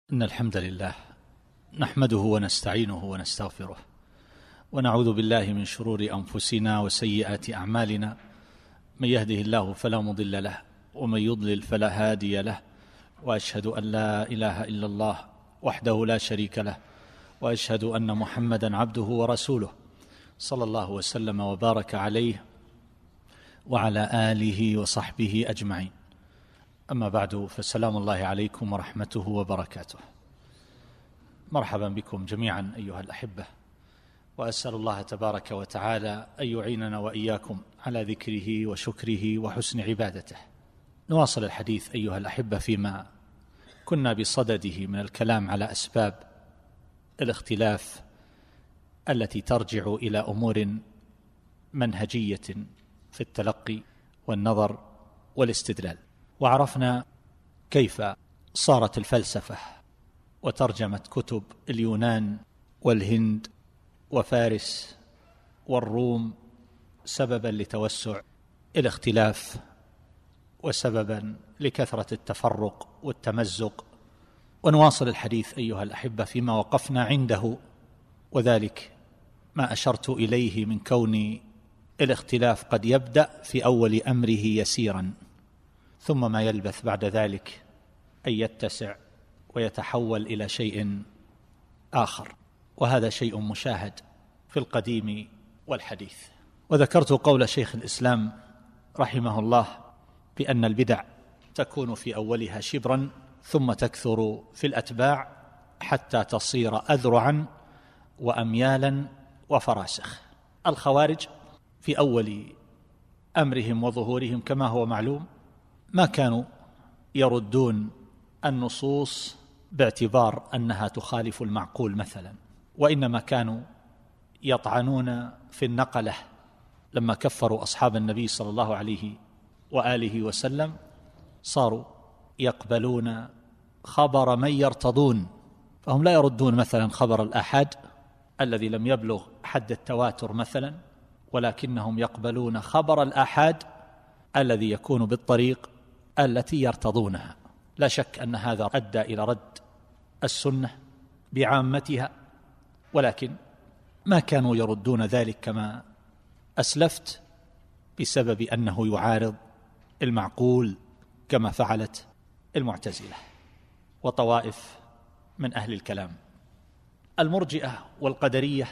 إن الحمد لله نحمده ونستعينه ونستغفره ونعوذ بالله من شرور أنفسنا وسيئات أعمالنا. من يهده الله فلا مضل له ومن يضلل فلا هادي له، وأشهد أن لا إله إلا الله وحده لا شريك له، وأشهد أن محمدا عبده ورسوله صلى الله وسلم وبارك عليه وعلى آله وصحبه أجمعين. أما بعد، فسلام الله عليكم ورحمته وبركاته. مرحبا بكم جميعا أيها الأحبة، وأسأل الله تبارك وتعالى أن يعيننا وإياكم على ذكره وشكره وحسن عبادته. نواصل الحديث أيها الأحبة فيما كنا بصدده من الكلام على أسباب الاختلاف التي ترجع إلى أمور منهجية في التلقي والنظر والاستدلال، وعرفنا كيف صارت الفلسفة وترجمة كتب اليونان والهند وفارس والروم سببا لتوسع الاختلاف وسببا لكثرة التفرق والتمزق. ونواصل الحديث أيها الأحبة فيما وقفنا عنده، وذلك ما أشرت إليه من كون الاختلاف قد يبدأ في أول أمره يسيرا، ثم ما يلبث بعد ذلك أن يتسع ويتحول إلى شيء آخر، وهذا شيء مشاهد في القديم والحديث. وذكرت قول شيخ الإسلام رحمه الله بأن البدع تكون في أولها شبرا ثم تكثر في الأتباع حتى تصير أذرعا وأميالا وفراسخ. الخوارج في أول أمرهم وظهورهم كما هو معلوم ما كانوا يردون النصوص باعتبار أنها تخالف المعقول مثلا، وإنما كانوا يطعنون في النقلة. لما كفروا أصحاب النبي صلى الله عليه وآله وسلم صاروا يقبلون خبر من يرتضون، فهم لا يردون مثلا خبر الآحاد الذي لم يبلغ حد التواتر مثلا، ولكنهم يقبلون خبر الآحاد الذي يكون بالطريق التي يرتضونها. لا شك أن هذا أدى إلى رد السنة بعامتها، ولكن ما كانوا يردون ذلك كما أسلفت بسبب أنه يعارض المعقول كما فعلت المعتزلة وطوائف من أهل الكلام. المرجئة والقدرية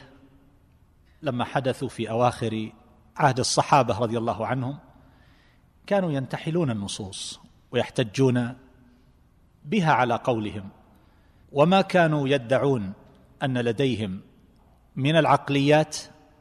لما حدثوا في أواخر عهد الصحابة رضي الله عنهم كانوا ينتحلون النصوص ويحتجون بها على قولهم، وما كانوا يدعون أن لديهم من العقليات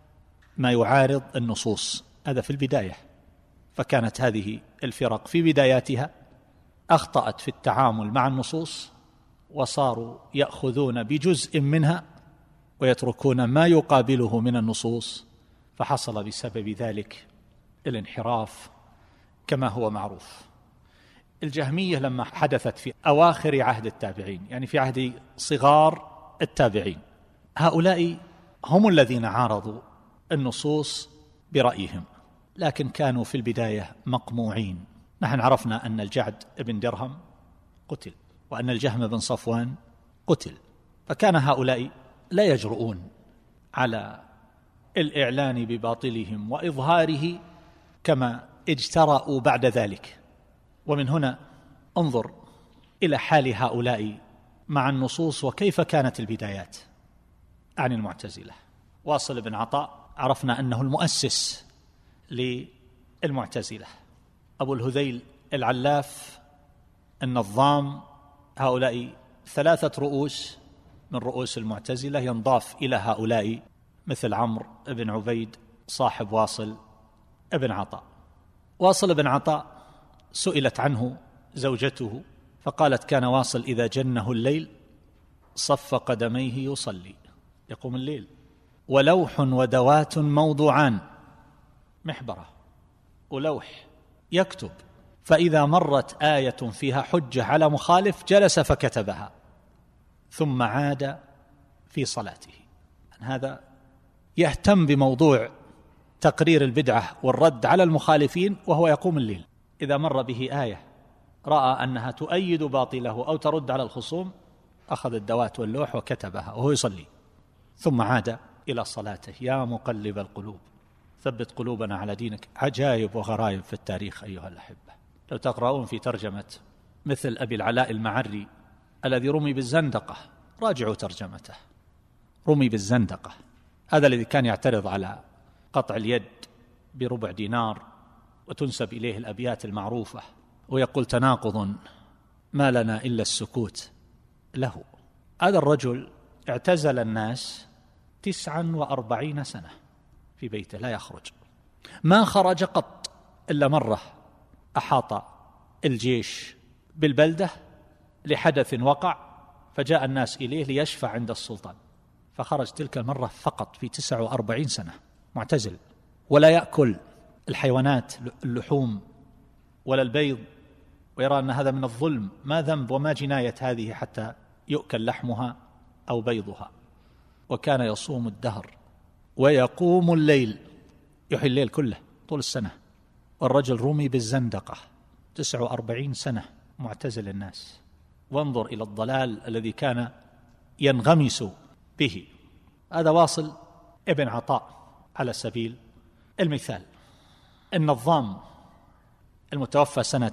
ما يعارض النصوص. هذا في البداية، فكانت هذه الفرق في بداياتها أخطأت في التعامل مع النصوص، وصاروا يأخذون بجزء منها ويتركون ما يقابله من النصوص، فحصل بسبب ذلك الانحراف كما هو معروف. الجهمية لما حدثت في أواخر عهد التابعين، يعني في عهد صغار التابعين، هؤلاء هم الذين عارضوا النصوص برأيهم، لكن كانوا في البداية مقموعين. نحن عرفنا أن الجعد بن درهم قتل، وأن الجهم بن صفوان قتل، فكان هؤلاء لا يجرؤون على الإعلان بباطلهم وإظهاره كما اجترأوا بعد ذلك. ومن هنا انظر إلى حال هؤلاء مع النصوص وكيف كانت البدايات عن المعتزلة. واصل بن عطاء عرفنا أنه المؤسس للمعتزلة، أبو الهذيل العلاف النظام، هؤلاء 3 رؤوس من رؤوس المعتزلة، ينضاف إلى هؤلاء مثل عمرو بن عبيد صاحب واصل بن عطاء. واصل بن عطاء سئلت عنه زوجته فقالت: كان واصل إذا جنه الليل صف قدميه يصلي، يقوم الليل، ولوح ودوات موضوعان، محبرة ولوح يكتب، فإذا مرت آية فيها حجة على مخالف جلس فكتبها ثم عاد في صلاته. هذا يهتم بموضوع تقرير البدعة والرد على المخالفين وهو يقوم الليل. إذا مر به آية رأى أنها تؤيد باطله أو ترد على الخصوم أخذ الدوات واللوح وكتبها وهو يصلي، ثم عاد إلى صلاته. يا مقلب القلوب ثبت قلوبنا على دينك. عجائب وغرائب في التاريخ أيها الأحبة. لو تقرؤون في ترجمة مثل أبي العلاء المعري الذي رمي بالزندقة، راجعوا ترجمته، رمي بالزندقة. هذا الذي كان يعترض على قطع اليد بربع دينار وتنسب إليه الأبيات المعروفة، ويقول تناقض ما لنا إلا السكوت له. هذا الرجل اعتزل الناس 49 سنة في بيته لا يخرج، ما خرج قط إلا مرة أحاط الجيش بالبلدة لحدث وقع فجاء الناس إليه ليشفع عند السلطان، فخرج تلك المرة فقط في 49 سنة معتزل، ولا يأكل الحيوانات اللحوم ولا البيض، ويرى أن هذا من الظلم. ما ذنب وما جناية هذه حتى يؤكل لحمها أو بيضها. وكان يصوم الدهر ويقوم الليل، يحيي الليل كله طول السنة. والرجل رمي بالزندقة 49 سنة معتزل الناس. وانظر إلى الضلال الذي كان ينغمس به. هذا واصل ابن عطاء على سبيل المثال. النظام المتوفى سنة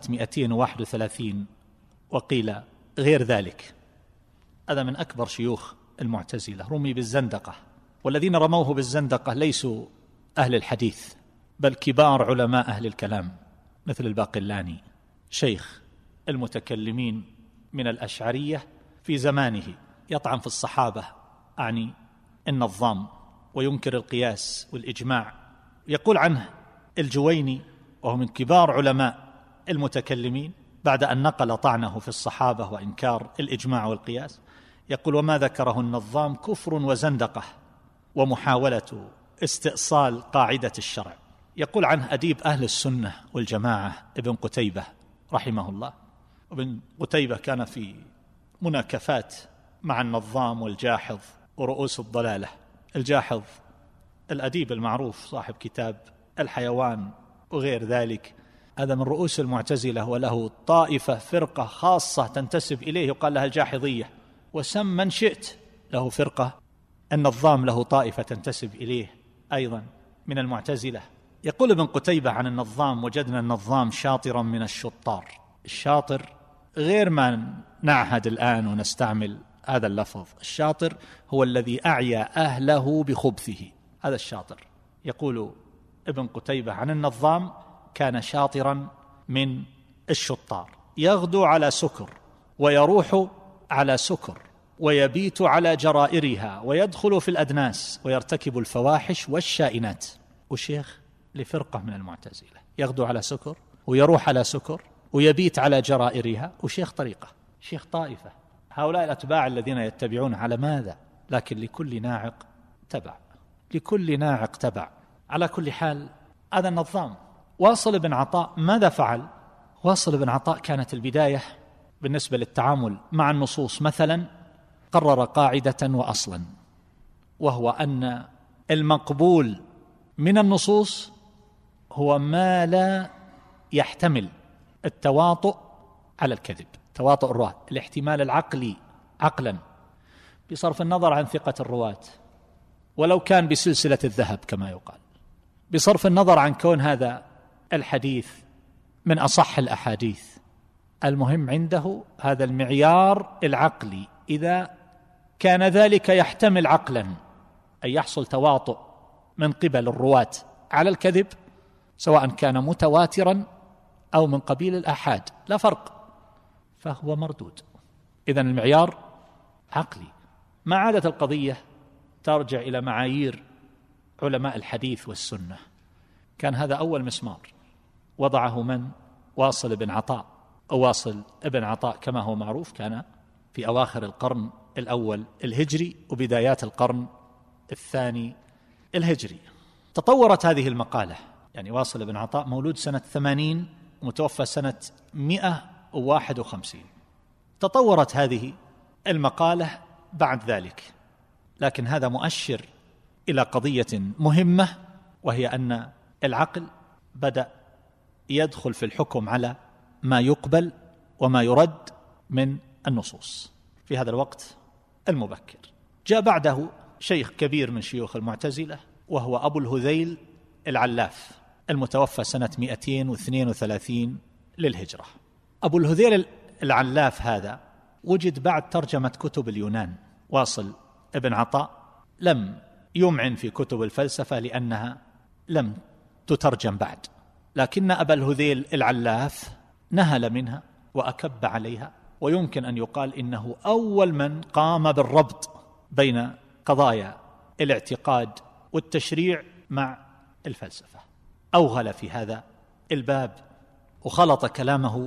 231 وقيل غير ذلك، هذا من أكبر شيوخ المعتزلة، رمي بالزندقة. والذين رموه بالزندقة ليسوا أهل الحديث، بل كبار علماء أهل الكلام مثل الباقلاني شيخ المتكلمين من الأشعرية في زمانه، يطعن في الصحابة أعني النظام وينكر القياس والإجماع. يقول عنه الجويني وهو من كبار علماء المتكلمين بعد أن نقل طعنه في الصحابة وإنكار الإجماع والقياس، يقول وما ذكره النظام كفر وزندقة ومحاولة استئصال قاعدة الشرع. يقول عنه أديب أهل السنة والجماعة ابن قتيبة رحمه الله. ابن قتيبة كان في مناكفات مع النظام والجاحظ ورؤوس الضلالة. الجاحظ الأديب المعروف صاحب كتاب الحيوان وغير ذلك، هذا من رؤوس المعتزلة، وله طائفة فرقة خاصة تنتسب إليه يقال لها الجاحظية. وسم من شئت له فرقة. النظام له طائفة تنتسب إليه أيضا من المعتزلة. يقول ابن قتيبة عن النظام وجدنا النظام شاطرا من الشطار. الشاطر غير ما نعهد الآن ونستعمل هذا اللفظ. الشاطر هو الذي أعيا أهله بخبثه، هذا الشاطر. يقول ابن قتيبة عن النظام كان شاطرا من الشطار، يغدو على سكر ويروح على سكر ويبيت على جرائرها ويدخل في الأدناس ويرتكب الفواحش والشائنات. وشيخ لفرقة من المعتزلة يغدو على سكر ويروح على سكر ويبيت على جرائرها، وشيخ طريقة، شيخ طائفة. هؤلاء الأتباع الذين يتبعون على ماذا؟ لكن لكل ناعق تبع، لكل ناعق تبع. على كل حال هذا النظام. واصل بن عطاء ماذا فعل؟ واصل بن عطاء كانت البداية بالنسبة للتعامل مع النصوص مثلا قرر قاعدة وأصلا، وهو أن المقبول من النصوص هو ما لا يحتمل التواطؤ على الكذب، تواطؤ الرواة، الاحتمال العقلي عقلا بصرف النظر عن ثقة الرواة ولو كان بسلسلة الذهب كما يقال، بصرف النظر عن كون هذا الحديث من أصح الأحاديث. المهم عنده هذا المعيار العقلي، إذا كان ذلك يحتمل عقلا أن يحصل تواطؤ من قبل الرواة على الكذب سواء كان متواترا أو من قبيل الآحاد لا فرق، فهو مردود. إذن المعيار عقلي. ما عادت القضية ترجع إلى معايير علماء الحديث والسنة. كان هذا أول مسمار وضعه من؟ واصل بن عطاء. واصل ابن عطاء كما هو معروف كان في أواخر القرن الأول الهجري وبدايات القرن الثاني الهجري. تطورت هذه المقالة، يعني واصل بن عطاء مولود سنة 80 ومتوفى سنة 151. تطورت هذه المقالة بعد ذلك، لكن هذا مؤشر إلى قضية مهمة، وهي أن العقل بدأ يدخل في الحكم على ما يقبل وما يرد من النصوص. في هذا الوقت المبكر. جاء بعده شيخ كبير من شيوخ المعتزلة وهو أبو الهذيل العلاف المتوفى سنة 232 للهجرة. أبو الهذيل العلاف هذا وجد بعد ترجمة كتب اليونان. واصل ابن عطاء لم يمعن في كتب الفلسفة لأنها لم تترجم بعد، لكن أبا الهذيل العلاف نهل منها وأكب عليها، ويمكن أن يقال إنه أول من قام بالربط بين قضايا الاعتقاد والتشريع مع الفلسفة. أوغل في هذا الباب وخلط كلامه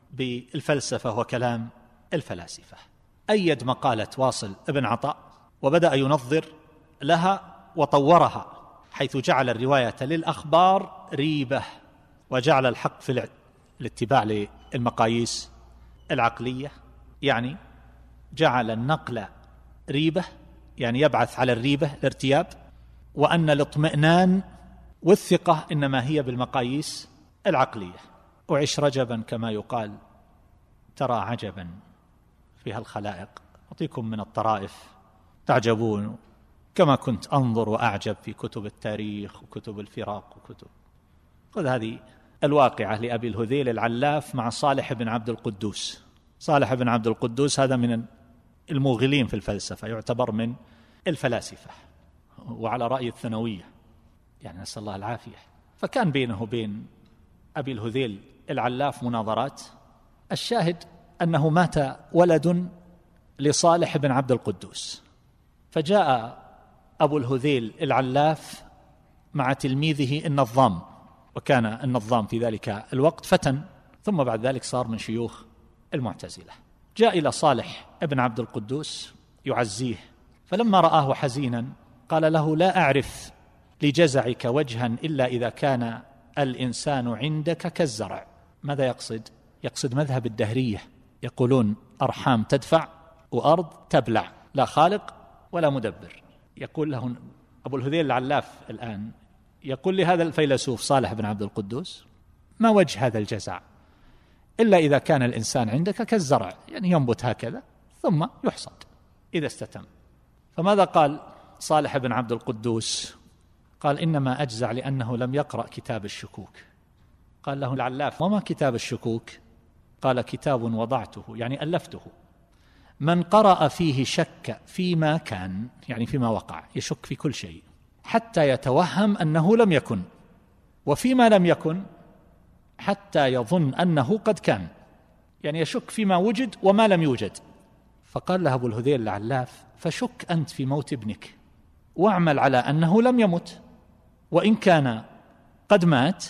بالفلسفة وكلام الفلاسفة. أيد مقالة واصل ابن عطاء وبدأ ينظر لها وطورها، حيث جعل الرواية للأخبار ريبة، وجعل الحق في الاتباع للمقاييس العقلية، يعني جعل النقل ريبة، يعني يبعث على الريبة الارتياب، وأن الاطمئنان والثقة إنما هي بالمقاييس العقلية. وعش رجبا كما يقال، ترى عجبا فيها الخلائق، أعطيكم من الطرائف تعجبون، كما كنت أنظر وأعجب في كتب التاريخ وكتب الفراق وكتب. خذ هذه الواقعة لأبي الهذيل العلاف مع صالح بن عبد القدوس. صالح بن عبد القدوس هذا من الموغلين في الفلسفة، يعتبر من الفلاسفة، وعلى رأي الثانوية، يعني نسأل الله العافية. فكان بينه وبين أبي الهذيل العلاف مناظرات. الشاهد أنه مات ولد لصالح بن عبد القدوس، فجاء أبو الهذيل العلاف مع تلميذه النظام، وكان النظام في ذلك الوقت فتى، ثم بعد ذلك صار من شيوخ المعتزلة. جاء إلى صالح بن عبد القدوس يعزيه، فلما رآه حزينا قال له: لا أعرف لجزعك وجها إلا إذا كان الإنسان عندك كالزرع. ماذا يقصد؟ يقصد مذهب الدهرية، يقولون أرحام تدفع وأرض تبلع، لا خالق ولا مدبر. يقول له أبو الهذيل العلاف الآن، يقول لهذا الفيلسوف صالح بن عبد القدوس: ما وجه هذا الجزع إلا إذا كان الإنسان عندك كالزرع، يعني ينبت هكذا ثم يحصد إذا استتم. فماذا قال صالح بن عبد القدوس؟ قال: إنما أجزع لأنه لم يقرأ كتاب الشكوك. قال له العلاف: وما كتاب الشكوك؟ قال: كتاب وضعته، يعني ألفته، من قرأ فيه شك فيما كان، يعني فيما وقع، يشك في كل شيء حتى يتوهم أنه لم يكن، وفيما لم يكن حتى يظن أنه قد كان، يعني يشك فيما وجد وما لم يوجد. فقال له أبو الهذيل العلاف: فشك أنت في موت ابنك، واعمل على أنه لم يمت وإن كان قد مات،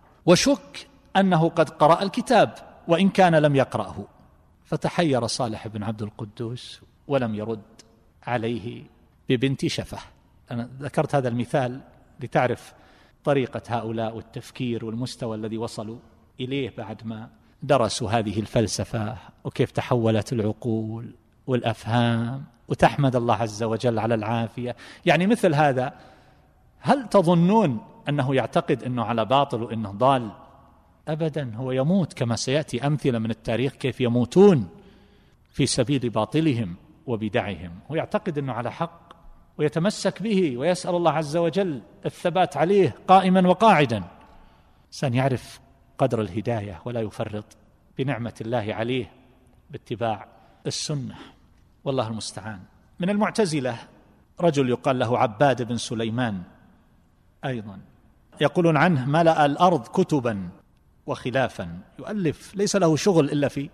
وشك أنه قد قرأ الكتاب وإن كان لم يقرأه. فتحير صالح بن عبد القدوس ولم يرد عليه ببنت شفه. أنا ذكرت هذا المثال لتعرف طريقة هؤلاء والتفكير والمستوى الذي وصلوا إليه بعد ما درسوا هذه الفلسفة، وكيف تحولت العقول والأفهام، وتحمد الله عز وجل على العافية. يعني مثل هذا، هل تظنون أنه يعتقد أنه على باطل وأنه ضال؟ أبدا، هو يموت كما سيأتي أمثلة من التاريخ كيف يموتون في سبيل باطلهم وبدعهم، ويعتقد أنه على حق ويتمسك به ويسأل الله عز وجل الثبات عليه قائما وقاعدا. إنسان يعرف قدر الهداية ولا يفرط بنعمة الله عليه باتباع السنة، والله المستعان. من المعتزلة رجل يقال له عباد بن سليمان، أيضا يقولون عنه: ملأ الأرض كتبا وخلافا، يؤلف، ليس له شغل إلا في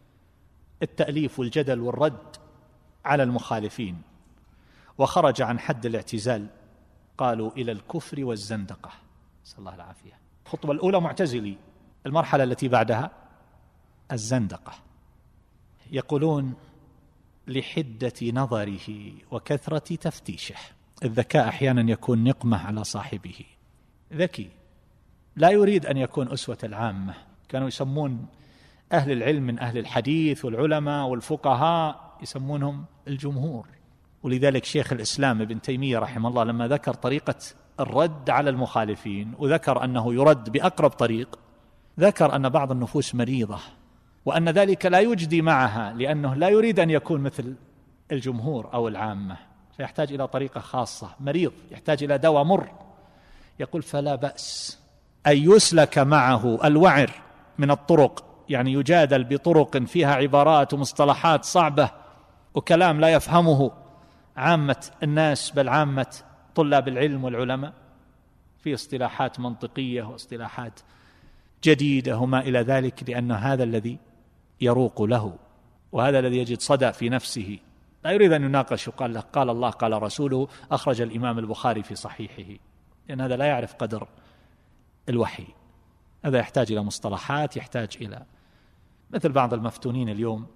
التأليف والجدل والرد على المخالفين، وخرج عن حد الاعتزال، قالوا إلى الكفر والزندقة، نسأل الله العافية. الخطوة الأولى معتزلي، المرحلة التي بعدها الزندقة. يقولون: لحدة نظره وكثرة تفتيشه. الذكاء أحيانا يكون نقمة على صاحبه، ذكي لا يريد أن يكون أسوة العامة. كانوا يسمون أهل العلم من أهل الحديث والعلماء والفقهاء يسمونهم الجمهور. ولذلك شيخ الإسلام ابن تيمية رحمه الله لما ذكر طريقة الرد على المخالفين، وذكر أنه يرد بأقرب طريق، ذكر أن بعض النفوس مريضة وأن ذلك لا يجدي معها لأنه لا يريد أن يكون مثل الجمهور أو العامة، فيحتاج إلى طريقة خاصة. مريض يحتاج إلى دواء مر، يقول فلا بأس أن يسلك معه الوعر من الطرق، يعني يجادل بطرق فيها عبارات ومصطلحات صعبة وكلام لا يفهمه عامة الناس، بل عامة طلاب العلم والعلماء، في اصطلاحات منطقية واصطلاحات جديدة وما إلى ذلك، لأن هذا الذي يروق له وهذا الذي يجد صدى في نفسه، لا يريد أن يناقش وقال له قال الله قال رسوله أخرج الإمام البخاري في صحيحه، لأن هذا لا يعرف قدر الوحي. هذا يحتاج إلى مصطلحات، يحتاج إلى مثل بعض المفتونين اليوم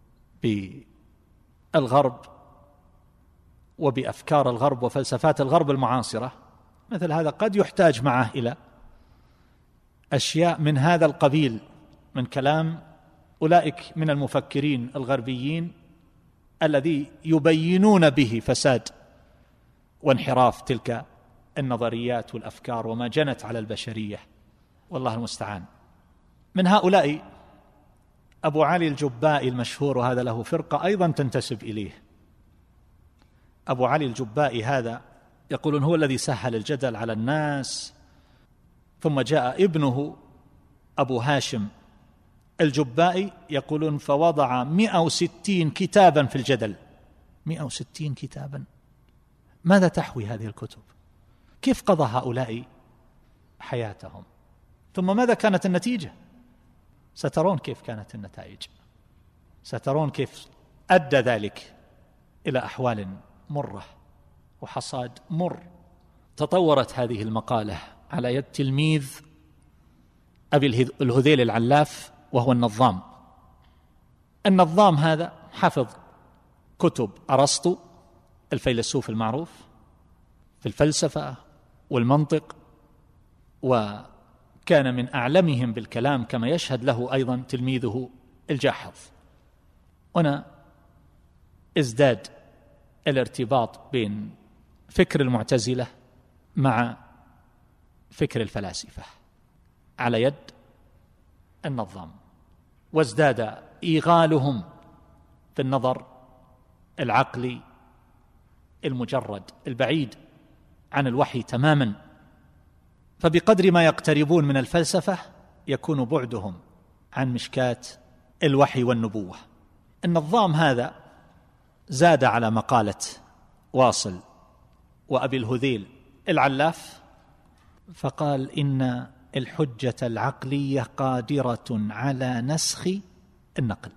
بالغرب وبأفكار الغرب وفلسفات الغرب المعاصرة، مثل هذا قد يحتاج معه إلى أشياء من هذا القبيل من كلام أولئك من المفكرين الغربيين الذي يبينون به فساد وانحراف تلك النظريات والأفكار وما جنت على البشرية، والله المستعان. من هؤلاء أبو علي الجبائي المشهور، وهذا له فرقة أيضا تنتسب إليه. أبو علي الجبائي هذا يقولون هو الذي سهل الجدل على الناس، ثم جاء ابنه أبو هاشم الجبائي يقولون فوضع 160 كتابا في الجدل. 160 كتابا، ماذا تحوي هذه الكتب؟ كيف قضى هؤلاء حياتهم؟ ثم ماذا كانت النتيجة؟ سترون كيف كانت النتائج، سترون كيف أدى ذلك إلى أحوال مرة وحصاد مر. تطورت هذه المقالة على يد تلميذ أبي الهذيل العلاف، وهو النظام. النظام هذا حفظ كتب أرسطو الفيلسوف المعروف في الفلسفة والمنطق، وكان من أعلمهم بالكلام كما يشهد له أيضا تلميذه الجاحظ. هنا ازداد الارتباط بين فكر المعتزلة مع فكر الفلاسفة على يد النظام، وازداد إيغالهم في النظر العقلي المجرد البعيد عن الوحي تماما. فبقدر ما يقتربون من الفلسفة يكون بعدهم عن مشكاة الوحي والنبوة. النظام هذا زاد على مقالة واصل وأبي الهذيل العلاف، فقال إن الحجة العقلية قادرة على نسخ النقل.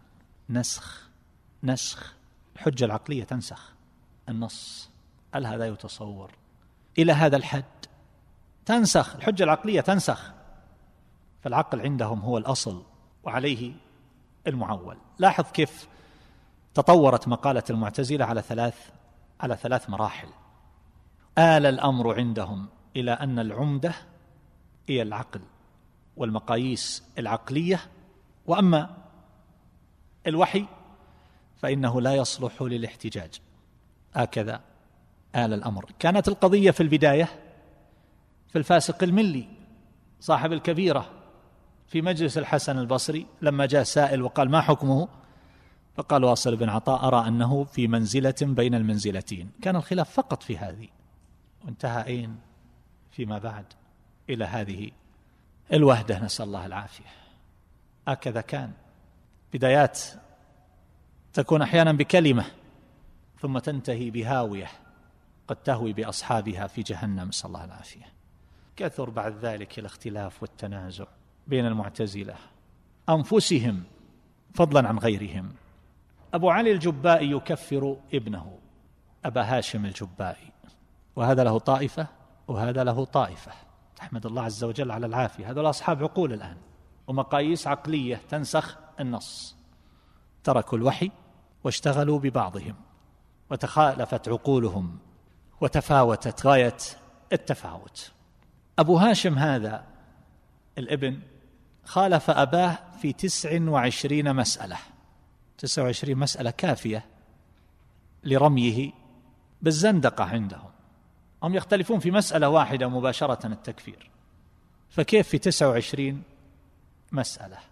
نسخ الحجة العقلية تنسخ النص. هل هذا يتصور إلى هذا الحد؟ تنسخ الحجة العقلية، تنسخ. فالعقل عندهم هو الأصل وعليه المعول. لاحظ كيف تطورت مقالة المعتزلة على ثلاث مراحل. آل الأمر عندهم إلى أن العمدة هي العقل والمقاييس العقلية، وأما الوحي فإنه لا يصلح للاحتجاج. هكذا آل الأمر. كانت القضية في البداية في الفاسق الملي صاحب الكبيرة في مجلس الحسن البصري، لما جاء سائل وقال ما حكمه؟ فقال واصل بن عطاء أرى أنه في منزلة بين المنزلتين. كان الخلاف فقط في هذه، وانتهى أين فيما بعد إلى هذه الوهدة، نسأل الله العافية. هكذا كان بدايات تكون أحيانا بكلمة ثم تنتهي بهاوية قد تهوي بأصحابها في جهنم، نسأل الله العافية. كثر بعد ذلك الاختلاف والتنازع بين المعتزلة أنفسهم فضلا عن غيرهم. أبو علي الجبائي يكفر ابنه أبا هاشم الجبائي، وهذا له طائفة وهذا له طائفة. أحمد الله عز وجل على العافية. هذول أصحاب عقول الآن ومقاييس عقلية تنسخ النص، تركوا الوحي واشتغلوا ببعضهم، وتخالفت عقولهم وتفاوتت غاية التفاوت. أبو هاشم هذا الابن خالف أباه في 29 مسألة. 29 مسألة كافية لرميه بالزندقة عندهم. هم يختلفون في مسألة واحدة مباشرة التكفير، فكيف في 29 مسألة؟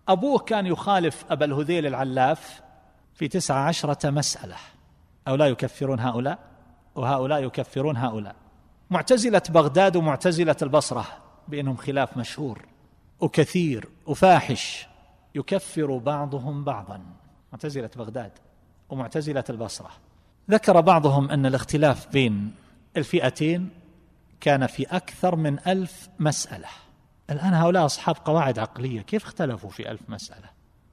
أبوه كان يخالف أبا الهذيل العلاف في 19 مسألة، هؤلاء يكفرون هؤلاء وهؤلاء يكفرون هؤلاء. معتزلة بغداد ومعتزلة البصرة بينهم خلاف مشهور وكثير وفاحش، يكفر بعضهم بعضا، معتزلة بغداد ومعتزلة البصرة. ذكر بعضهم أن الاختلاف بين الفئتين كان في أكثر من 1000 مسألة. الآن هؤلاء أصحاب قواعد عقلية، كيف اختلفوا في 1000 مسألة؟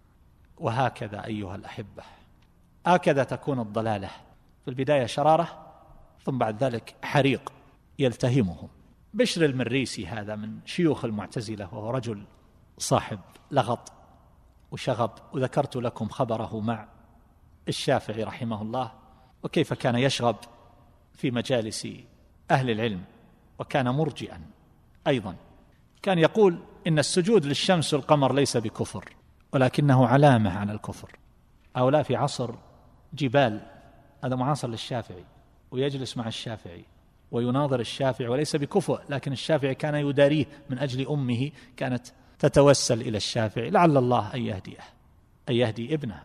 وهكذا أيها الأحبة، هكذا تكون الضلالة، في البداية شرارة ثم بعد ذلك حريق يلتهمهم. بشر المريسي هذا من شيوخ المعتزلة، وهو رجل صاحب لغط وشغب، وذكرت لكم خبره مع الشافعي رحمه الله، وكيف كان يشغب في مجالس أهل العلم، وكان مرجئا أيضا. كان يقول إن السجود للشمس والقمر ليس بكفر، ولكنه علامة على الكفر. هؤلاء في عصر جبال، هذا معاصر للشافعي ويجلس مع الشافعي ويناظر الشافعي، وليس بكفر، لكن الشافعي كان يداريه من أجل أمه، كانت تتوسل إلى الشافعي لعل الله أن يهديه، أن يهدي ابنه.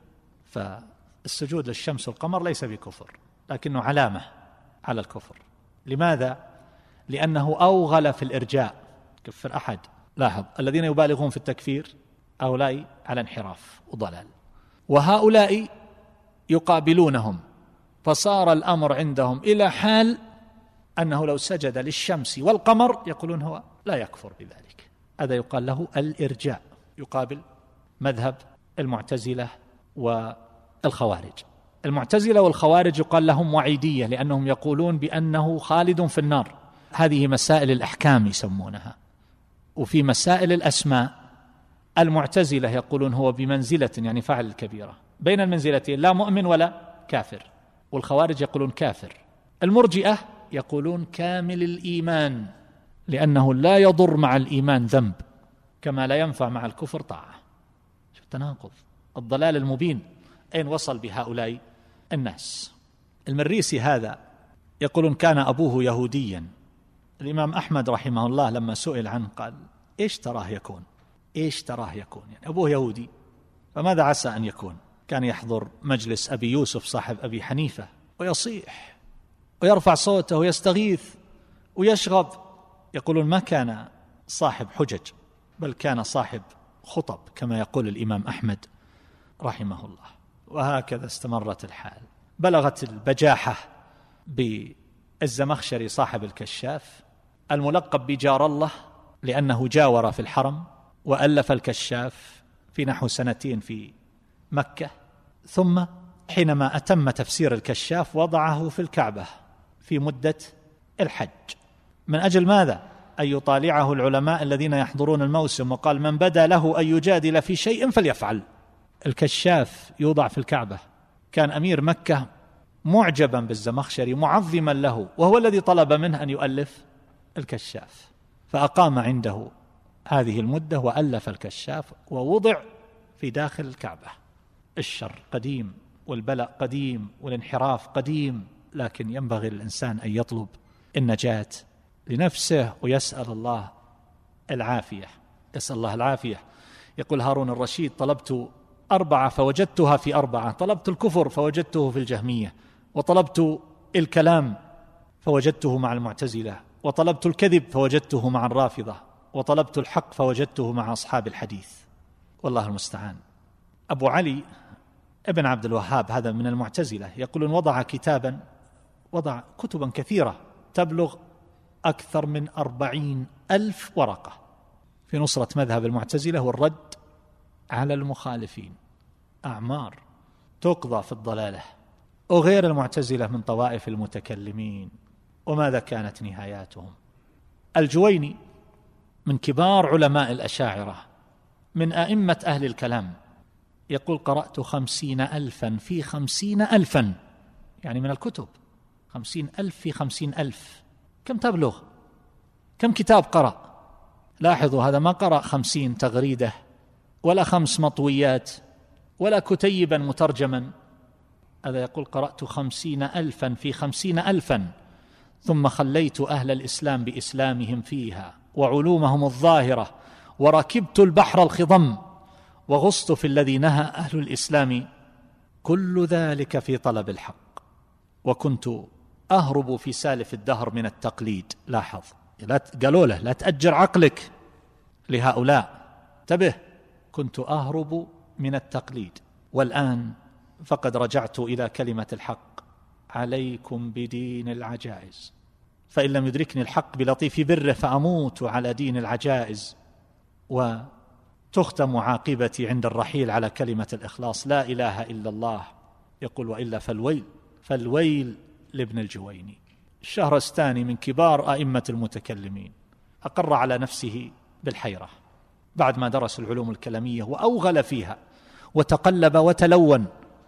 فالسجود للشمس والقمر ليس بكفر، لكنه علامة على الكفر. لماذا؟ لأنه أوغل في الإرجاء، كفر أحد. لاحظ، الذين يبالغون في التكفير هؤلاء على انحراف وضلال، وهؤلاء يقابلونهم، فصار الأمر عندهم إلى حال أنه لو سجد للشمس والقمر يقولون هو لا يكفر بذلك. هذا يقال له الإرجاء، يقابل مذهب المعتزلة والخوارج. المعتزلة والخوارج يقال لهم وعيدية، لأنهم يقولون بأنه خالد في النار. هذه مسائل الأحكام يسمونها. وفي مسائل الأسماء المعتزلة يقولون هو بمنزلة، يعني فعل الكبيرة، بين المنزلتين، لا مؤمن ولا كافر. والخوارج يقولون كافر. المرجئة يقولون كامل الإيمان، لأنه لا يضر مع الإيمان ذنب كما لا ينفع مع الكفر طاعة. شو التناقض، الضلال المبين أين وصل بهؤلاء الناس. المريسي هذا يقولون كان أبوه يهوديا. الإمام أحمد رحمه الله لما سئل عنه قال إيش تراه يكون، إيش تراه يكون، يعني أبوه يهودي فماذا عسى أن يكون؟ كان يحضر مجلس أبي يوسف صاحب أبي حنيفة ويصيح ويرفع صوته ويستغيث ويشغب. يقولون ما كان صاحب حجج، بل كان صاحب خطب كما يقول الإمام أحمد رحمه الله. وهكذا استمرت الحال. بلغت البجاحة بالزمخشري صاحب الكشاف الملقب بجار الله، لأنه جاور في الحرم وألف الكشاف في نحو 2 في مكة، ثم حينما أتم تفسير الكشاف وضعه في الكعبة في مدة الحج. من أجل ماذا؟ أن يطالعه العلماء الذين يحضرون الموسم، وقال من بدا له أن يجادل في شيء فليفعل. الكشاف يوضع في الكعبة. كان أمير مكة معجبا بالزمخشري معظما له، وهو الذي طلب منه أن يؤلف الكشاف، فأقام عنده هذه المدة وألف الكشاف ووضع في داخل الكعبة. الشر قديم والبلاء قديم والانحراف قديم، لكن ينبغي للإنسان أن يطلب النجاة لنفسه ويسأل الله العافية، يسأل الله العافية. يقول هارون الرشيد طلبت 4 فوجدتها في 4، طلبت الكفر فوجدته في الجهمية، وطلبت الكلام فوجدته مع المعتزلة، وطلبت الكذب فوجدته مع الرافضة، وطلبت الحق فوجدته مع أصحاب الحديث. والله المستعان. أبو علي ابن عبد الوهاب هذا من المعتزلة يقولون وضع كتبا كثيرة تبلغ أكثر من 40,000 ورقة في نصرة مذهب المعتزلة والرد على المخالفين. أعمار تقضى في الضلالة. وغير المعتزلة من طوائف المتكلمين، وماذا كانت نهاياتهم. الجويني من كبار علماء الأشاعرة من أئمة أهل الكلام يقول قرأت 50,000 في 50,000، يعني من الكتب 50,000 في 50,000. كم تبلغ؟ كم كتاب قرأ؟ لاحظوا هذا ما قرأ 50 تغريدة ولا 5 مطويات ولا كتيبا مترجما. هذا يقول قرأت 50,000 في 50,000، ثم خليت أهل الإسلام بإسلامهم فيها وعلومهم الظاهرة، وركبت البحر الخضم وغصت في الذي نهى أهل الإسلام، كل ذلك في طلب الحق. وكنت أهرب في سالف الدهر من التقليد. لاحظ، قالوا له لا تأجر عقلك لهؤلاء، انتبه، كنت أهرب من التقليد. والآن فقد رجعت إلى كلمة الحق: عليكم بدين العجائز، فإن لم يدركني الحق بلطيف بره فأموت على دين العجائز، وتختم عاقبتي عند الرحيل على كلمة الإخلاص: لا إله إلا الله. يقول: وإلا فالويل لابن الجويني. الشهرستاني من كبار أئمة المتكلمين أقر على نفسه بالحيرة بعد ما درس العلوم الكلامية وأوغل فيها وتقلب وتلون،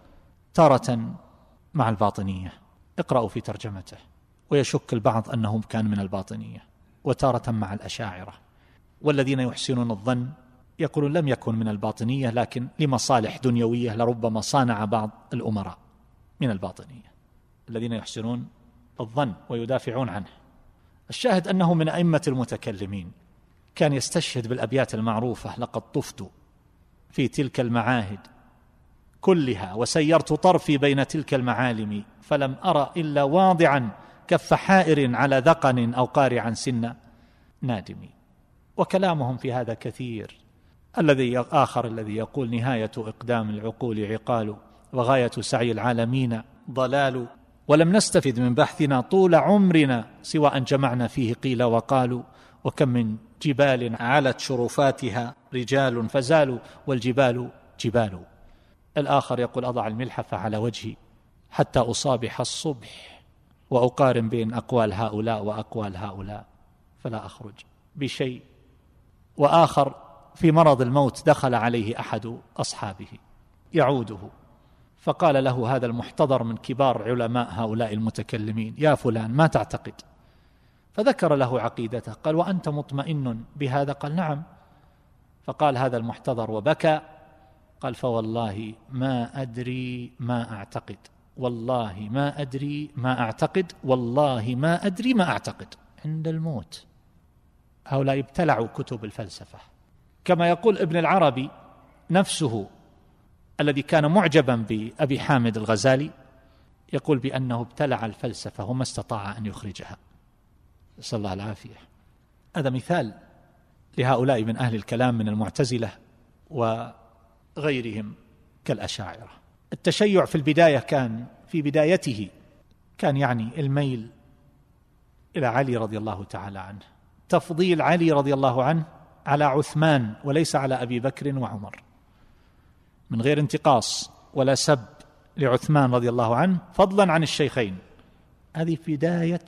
تارة مع الباطنية، اقرأوا في ترجمته، ويشك البعض أنه كان من الباطنية، وتارة مع الأشاعرة. والذين يحسنون الظن يقولون لم يكن من الباطنية، لكن لمصالح دنيوية لربما صانع بعض الأمراء من الباطنية، الذين يحسنون الظن ويدافعون عنه. الشاهد أنه من أئمة المتكلمين، كان يستشهد بالأبيات المعروفة: لقد طفت في تلك المعاهد كلها وسيرت طرفي بين تلك المعالم، فلم أرى إلا واضعا كف حائر على ذقن أو قارعا سن نادم. وكلامهم في هذا كثير. الذي يقول: نهاية إقدام العقول عقال، وغاية سعي العالمين ضلال، ولم نستفد من بحثنا طول عمرنا سوى أن جمعنا فيه قيل وقالوا، وكم من جبال علت شرفاتها رجال فزالوا، والجبال جبال. الآخر يقول: أضع الملحفة على وجهي حتى أصابح الصبح وأقارن بين أقوال هؤلاء وأقوال هؤلاء فلا أخرج بشيء. وآخر في مرض الموت دخل عليه أحد أصحابه يعوده، فقال له هذا المحتضر من كبار علماء هؤلاء المتكلمين: يا فلان، ما تعتقد؟ فذكر له عقيدته. قال: وأنت مطمئن بهذا؟ قال: نعم. فقال هذا المحتضر وبكى، قال: فوالله ما أدري ما أعتقد، والله ما أدري ما أعتقد، والله ما أدري ما أعتقد. عند الموت. هؤلاء ابتلعوا كتب الفلسفة. كما يقول ابن العربي نفسه الذي كان معجبا بأبي حامد الغزالي، يقول بأنه ابتلع الفلسفة وما استطاع أن يخرجها، نسأل الله العافية. هذا مثال لهؤلاء من أهل الكلام من المعتزلة وغيرهم كالأشاعرة. التشيع في البداية كان في بدايته كان يعني الميل إلى علي رضي الله تعالى عنه، تفضيل علي رضي الله عنه على عثمان وليس على أبي بكر وعمر، من غير انتقاص ولا سب لعثمان رضي الله عنه فضلا عن الشيخين. هذه بداية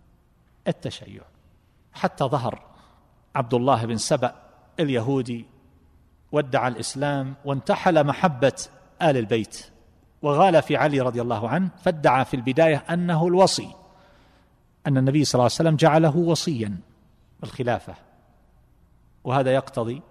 التشيع، حتى ظهر عبد الله بن سبأ اليهودي وادعى الإسلام وانتحل محبة آل البيت وغال في علي رضي الله عنه، فادعى في البداية أنه الوصي، أن النبي صلى الله عليه وسلم جعله وصيا بالخلافة، وهذا يقتضي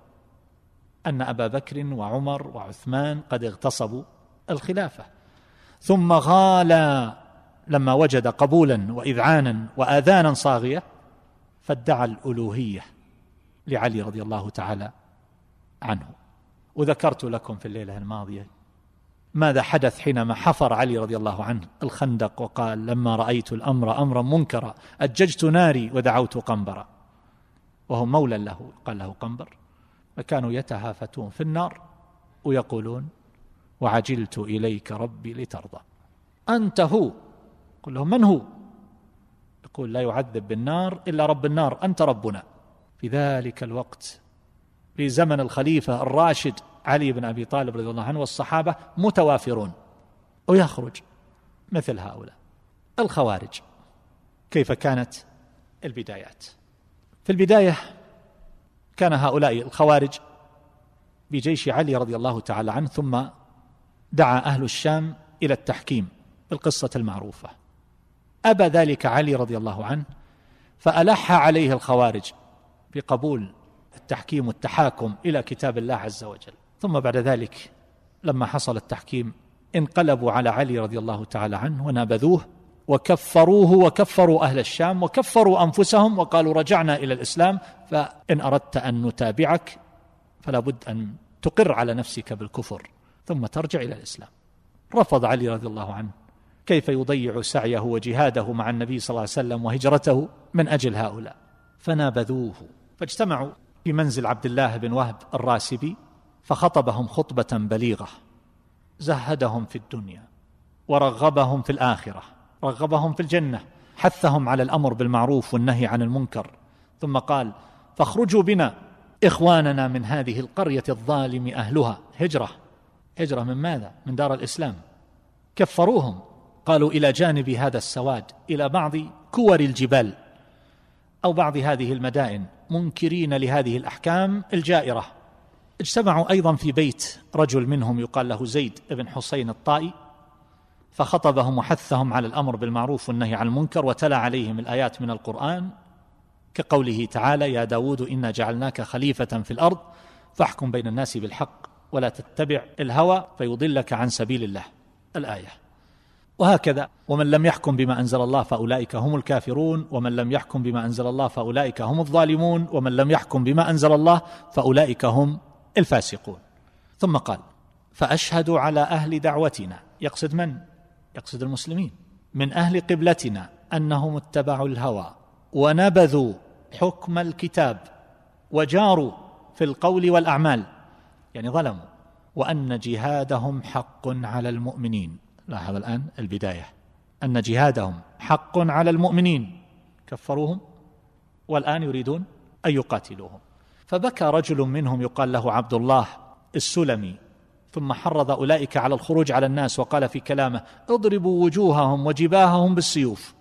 أن أبا بكر وعمر وعثمان قد اغتصبوا الخلافة. ثم غال لما وجد قبولا وإذعانا وآذانا صاغية فادعى الألوهية لعلي رضي الله تعالى عنه. وذكرت لكم في الليلة الماضية ماذا حدث حينما حفر علي رضي الله عنه الخندق وقال: لما رأيت الأمر أمرا منكرا أججت ناري ودعوت قنبرا، وهو مولى له قال له قنبر، فكانوا يتهافتون في النار ويقولون: وعجلت إليك ربي لترضى. أنت هو. قل لهم: من هو؟ يقول: لا يعذب بالنار إلا رب النار، أنت ربنا. في ذلك الوقت في زمن الخليفة الراشد علي بن أبي طالب رضي الله عنه والصحابة متوافرون، ويخرج مثل هؤلاء الخوارج. كيف كانت البدايات؟ في البداية كان هؤلاء الخوارج بجيش علي رضي الله تعالى عنه، ثم دعا أهل الشام إلى التحكيم بالقصة المعروفة. أبى ذلك علي رضي الله عنه، فألح عليه الخوارج بقبول التحكيم والتحاكم إلى كتاب الله عز وجل. ثم بعد ذلك لما حصل التحكيم انقلبوا على علي رضي الله تعالى عنه ونابذوه وكفروه وكفروا أهل الشام وكفروا أنفسهم وقالوا: رجعنا إلى الإسلام، فإن أردت أن نتابعك فلا بد أن تقر على نفسك بالكفر ثم ترجع إلى الإسلام. رفض علي رضي الله عنه كيف يضيع سعيه وجهاده مع النبي صلى الله عليه وسلم وهجرته من أجل هؤلاء، فنابذوه، فاجتمعوا في منزل عبد الله بن وهب الراسبي، فخطبهم خطبة بليغة، زهدهم في الدنيا ورغبهم في الآخرة، رغبهم في الجنة، حثهم على الأمر بالمعروف والنهي عن المنكر، ثم قال: فاخرجوا بنا إخواننا من هذه القرية الظالم أهلها. هجرة من ماذا؟ من دار الإسلام. كفروهم، قالوا إلى جانب هذا السواد إلى بعض كور الجبال أو بعض هذه المدائن، منكرين لهذه الأحكام الجائرة. اجتمعوا أيضا في بيت رجل منهم يقال له زيد بن حسين الطائي، فخطبهم وحثهم على الأمر بالمعروف والنهي عن المنكر، وتلا عليهم الآيات من القرآن كقوله تعالى: يا داود إنا جعلناك خليفة في الأرض فاحكم بين الناس بالحق ولا تتبع الهوى فيضلك عن سبيل الله، الآية. وهكذا: ومن لم يحكم بما أنزل الله فأولئك هم الكافرون، ومن لم يحكم بما أنزل الله فأولئك هم الظالمون، ومن لم يحكم بما أنزل الله فأولئك هم الفاسقون. ثم قال: فأشهد على أهل دعوتنا، يقصد من؟ يقصد المسلمين، من أهل قبلتنا، أنهم اتبعوا الهوى ونبذوا حكم الكتاب وجاروا في القول والأعمال، يعني ظلموا، وأن جهادهم حق على المؤمنين. لاحظ الآن البداية، أن جهادهم حق على المؤمنين، كفروهم والآن يريدون أن يقاتلوهم. فبكى رجل منهم يقال له عبد الله السلمي، ثم حرض أولئك على الخروج على الناس، وقال في كلامه: اضربوا وجوههم وجباههم بالسيوف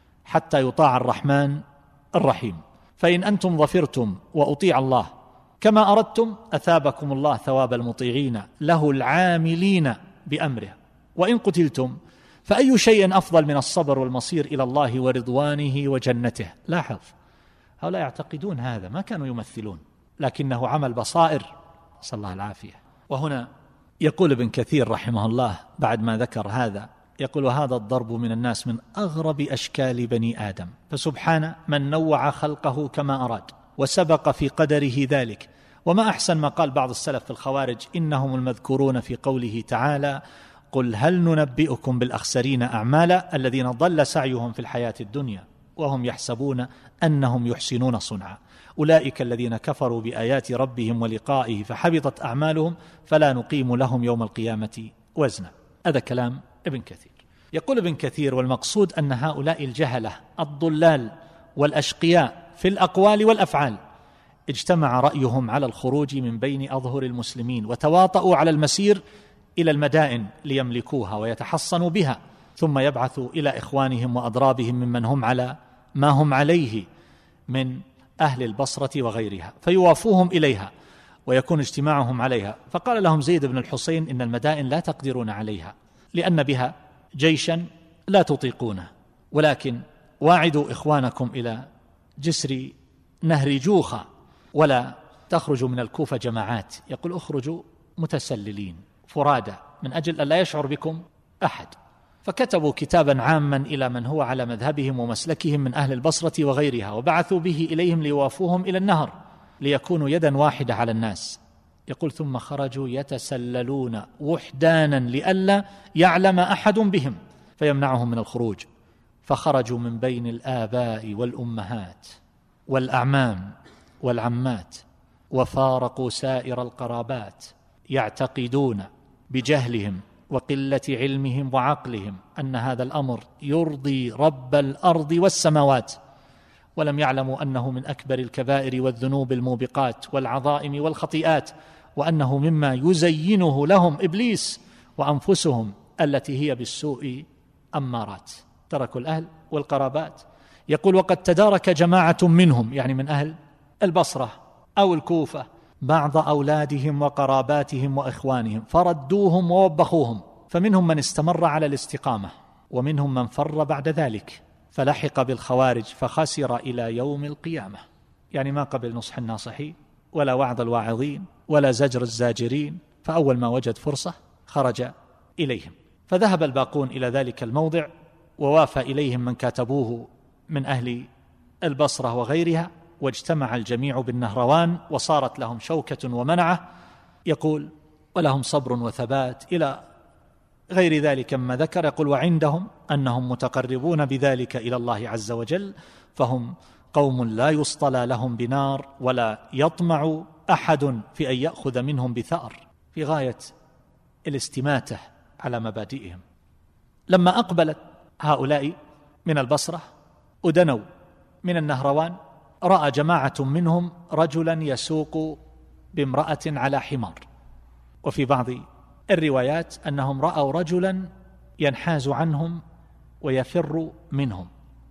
حتى يطاع الرحمن الرحيم، فإن أنتم ظفرتم وأطيع الله كما أردتم أثابكم الله ثواب المطيعين له العاملين بأمره، وإن قتلتم فأي شيء أفضل من الصبر والمصير إلى الله ورضوانه وجنته. لاحظ، هؤلاء يعتقدون هذا، ما كانوا يمثلون، لكنه عمل بصائر، صلى الله العافية. وهنا يقول ابن كثير رحمه الله بعد ما ذكر هذا، يقول: وهذا الضرب من الناس من أغرب أشكال بني آدم، فسبحان من نوع خلقه كما أراد وسبق في قدره ذلك. وما أحسن ما قال بعض السلف في الخوارج: إنهم المذكورون في قوله تعالى: قل هل ننبئكم بالأخسرين أعمالا الذين ضل سعيهم في الحياة الدنيا وهم يحسبون أنهم يحسنون صنعا، أولئك الذين كفروا بآيات ربهم ولقائه فحبطت أعمالهم فلا نقيم لهم يوم القيامة وزنا. هذا كلام ابن كثير. يقول ابن كثير: والمقصود أن هؤلاء الجهلة الضلال والأشقياء في الأقوال والأفعال اجتمع رأيهم على الخروج من بين أظهر المسلمين، وتواطؤوا على المسير إلى المدائن ليملكوها ويتحصنوا بها، ثم يبعثوا إلى إخوانهم وأضرابهم ممن هم على ما هم عليه من أهل البصرة وغيرها فيوافوهم إليها ويكون اجتماعهم عليها. فقال لهم زيد بن الحسين: إن المدائن لا تقدرون عليها لأن بها جيشا لا تطيقونه، ولكن واعدوا إخوانكم إلى جسر نهر جوخة ولا تخرجوا من الكوفة جماعات. يقول: اخرجوا متسللين فرادى من أجل أن لا يشعر بكم أحد. فكتبوا كتابا عاما إلى من هو على مذهبهم ومسلكهم من أهل البصرة وغيرها، وبعثوا به إليهم ليوافوهم إلى النهر ليكونوا يدا واحدة على الناس. يقول: ثم خرجوا يتسللون وحدانا لئلا يعلم أحد بهم فيمنعهم من الخروج، فخرجوا من بين الآباء والأمهات والأعمام والعمات، وفارقوا سائر القرابات، يعتقدون بجهلهم وقلة علمهم وعقلهم أن هذا الأمر يرضي رب الأرض والسماوات، ولم يعلموا أنه من أكبر الكبائر والذنوب الموبقات والعظائم والخطيئات، وأنه مما يزينه لهم إبليس وأنفسهم التي هي بالسوء أمارات. تركوا الأهل والقرابات. يقول: وقد تدارك جماعة منهم، يعني من أهل البصرة أو الكوفة، بعض أولادهم وقراباتهم وإخوانهم فردوهم ووبخوهم، فمنهم من استمر على الاستقامة ومنهم من فر بعد ذلك فلحق بالخوارج فخسر إلى يوم القيامة. يعني ما قبل نصح الناصحين ولا وعظ الواعظين ولا زجر الزاجرين، فأول ما وجد فرصة خرج إليهم. فذهب الباقون إلى ذلك الموضع ووافى إليهم من كاتبوه من أهل البصرة وغيرها، واجتمع الجميع بالنهروان وصارت لهم شوكة ومنعة، يقول ولهم صبر وثبات إلى غير ذلك مما ذكر. يقول وعندهم أنهم متقربون بذلك إلى الله عز وجل، فهم قوم لا يصطلى لهم بنار ولا يطمع أحد في أن يأخذ منهم بثأر، في غاية الاستماتة على مبادئهم. لما أقبلت هؤلاء من البصرة ودنوا من النهروان، رأى جماعة منهم رجلا يسوق بامرأة على حمار، وفي بعض الروايات أنهم رأوا رجلا ينحاز عنهم ويفر منهم،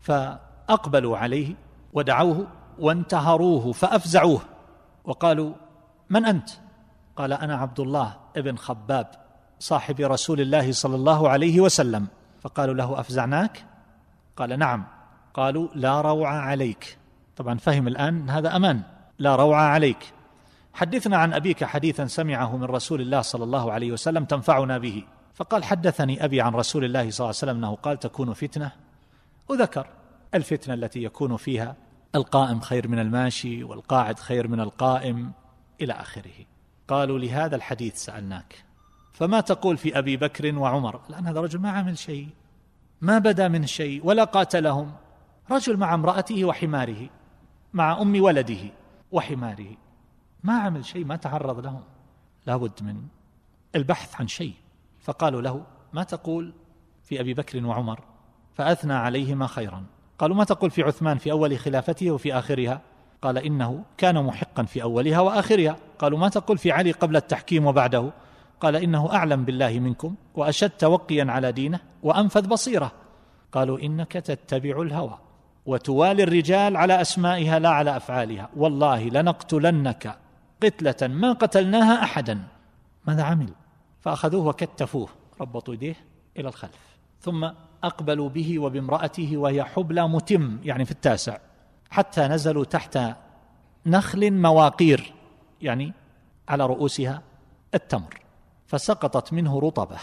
فأقبلوا عليه ودعوه وانتهروه فأفزعوه وقالوا من أنت؟ قال أنا عبد الله ابن خباب صاحب رسول الله صلى الله عليه وسلم. فقالوا له أفزعناك؟ قال نعم. قالوا لا روع عليك. طبعا فهم الآن هذا أمان، لا روع عليك، حدثنا عن أبيك حديثا سمعه من رسول الله صلى الله عليه وسلم تنفعنا به. فقال حدثني أبي عن رسول الله صلى الله عليه وسلم أنه قال تكون فتنة، وذكر الفتنة التي يكون فيها القائم خير من الماشي والقاعد خير من القائم إلى آخره. قالوا لهذا الحديث سألناك، فما تقول في أبي بكر وعمر؟ لأن هذا رجل ما عمل شيء، ما بدا من شيء ولا قاتلهم، رجل مع امرأته وحماره، مع أم ولده وحماره، ما عمل شيء، ما تعرض لهم، لابد من البحث عن شيء. فقالوا له ما تقول في أبي بكر وعمر؟ فأثنى عليهما خيرا. قالوا ما تقول في عثمان في أول خلافته وفي آخرها؟ قال إنه كان محقا في أولها وآخرها. قالوا ما تقول في علي قبل التحكيم وبعده؟ قال إنه أعلم بالله منكم وأشد توقيا على دينه وأنفذ بصيرة. قالوا إنك تتبع الهوى وتوالي الرجال على أسمائها لا على أفعالها، والله لنقتلنك قتلة ما قتلناها أحدا. ماذا عمل؟ فأخذوه وكتفوه، ربطوا يديه إلى الخلف، ثم أقبلوا به وبامرأته وهي حبلى متم، يعني في التاسع، حتى نزلوا تحت نخل مواقير، يعني على رؤوسها التمر، فسقطت منه رطبة،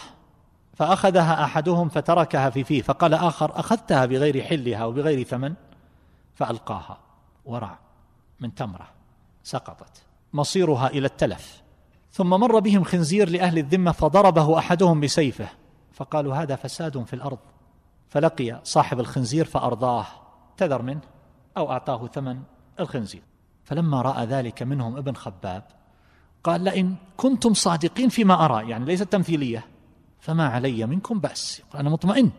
فأخذها أحدهم فتركها في فيه، فقال آخر أخذتها بغير حلها وبغير ثمن، فألقاها ورع من تمرة سقطت مصيرها إلى التلف. ثم مر بهم خنزير لأهل الذمة فضربه أحدهم بسيفه، فقالوا هذا فساد في الأرض، فلقي صاحب الخنزير فأرضاه، اعتذر منه أو أعطاه ثمن الخنزير. فلما رأى ذلك منهم ابن خباب قال لئن كنتم صادقين فيما أرى، يعني ليست تمثيلية، فما علي منكم بأس، أنا مطمئن،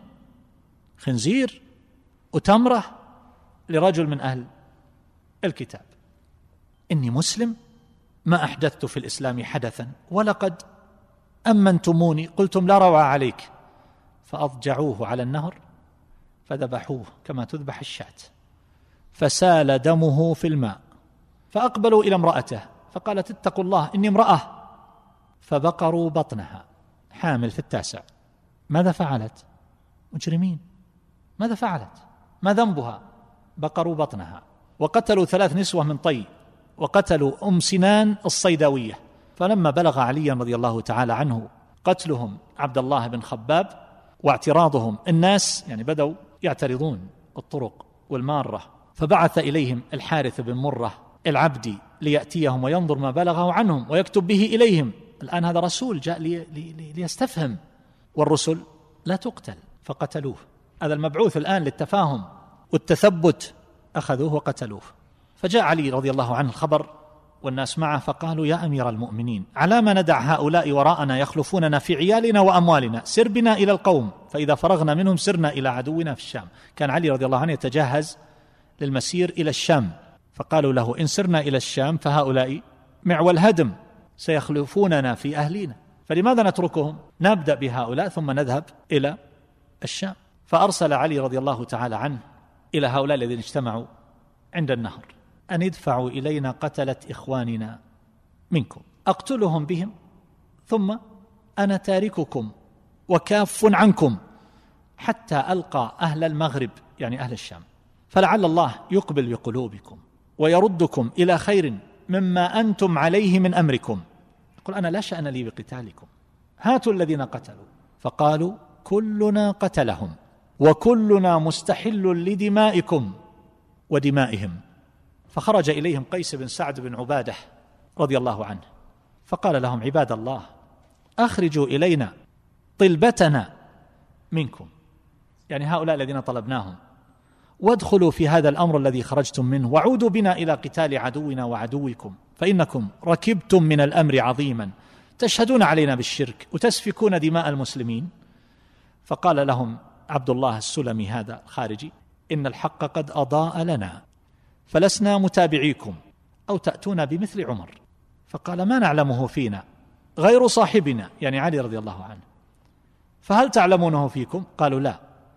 خنزير وتمرة لرجل من أهل الكتاب، إني مسلم ما أحدثت في الإسلام حدثا ولقد أمنتموني قلتم لا روع عليك. فأضجعوه على النهر فذبحوه كما تذبح الشاة، فسال دمه في الماء. فأقبلوا إلى امرأته فقالت اتقوا الله إني امرأة، فبقروا بطنها، حامل في التاسع. ماذا فعلت؟ مجرمين، ماذا فعلت؟ ما ذنبها؟ بقروا بطنها، وقتلوا 3 نسوة من طي، وقتلوا أم سنان الصيداوية. فلما بلغ عليا رضي الله تعالى عنه قتلهم عبد الله بن خباب واعتراضهم الناس، يعني بدأوا يعترضون الطرق والمارة، فبعث إليهم الحارث بن مرة العبدي ليأتيهم وينظر ما بلغه عنهم ويكتب به إليهم. الآن هذا رسول جاء ليستفهم، والرسل لا تقتل، فقتلوه. هذا المبعوث الآن للتفاهم والتثبت، أخذوه وقتلوه. فجاء علي رضي الله عنه الخبر والناس معه، فقالوا يا أمير المؤمنين على ما ندع هؤلاء وراءنا يخلفوننا في عيالنا وأموالنا، سر بنا إلى القوم فإذا فرغنا منهم سرنا إلى عدونا في الشام. كان علي رضي الله عنه يتجهز للمسير إلى الشام، فقالوا له إن سرنا إلى الشام فهؤلاء معول هدم سيخلفوننا في أهلنا، فلماذا نتركهم؟ نبدأ بهؤلاء ثم نذهب إلى الشام. فأرسل علي رضي الله تعالى عنه إلى هؤلاء الذين اجتمعوا عند النهر أن يدفعوا إلينا قتلة إخواننا منكم، أقتلهم بهم ثم أنا تارككم وكاف عنكم حتى ألقى أهل المغرب، يعني أهل الشام، فلعل الله يقبل بقلوبكم ويردكم إلى خير مما أنتم عليه من أمركم. يقول أنا لا شأن لي بقتالكم، هاتوا الذين قتلوا. فقالوا كلنا قتلهم وكلنا مستحل لدمائكم ودمائهم. فخرج إليهم قيس بن سعد بن عبادة رضي الله عنه، فقال لهم: عباد الله، أخرجوا إلينا طلبتنا منكم، يعني هؤلاء الذين طلبناهم، وادخلوا في هذا الأمر الذي خرجتم منه، وعودوا بنا إلى قتال عدونا وعدوكم، فإنكم ركبتم من الأمر عظيما، تشهدون علينا بالشرك وتسفكون دماء المسلمين. فقال لهم عبد الله السلمي هذا الخارجي: إن الحق قد أضاء لنا، فلسنا متابعيكم، أو تأتون بمثل عمر. فقال: ما نعلمه فينا غير صاحبنا، يعني علي رضي الله عنه، فهل تعلمونه فيكم؟ قالوا: لا.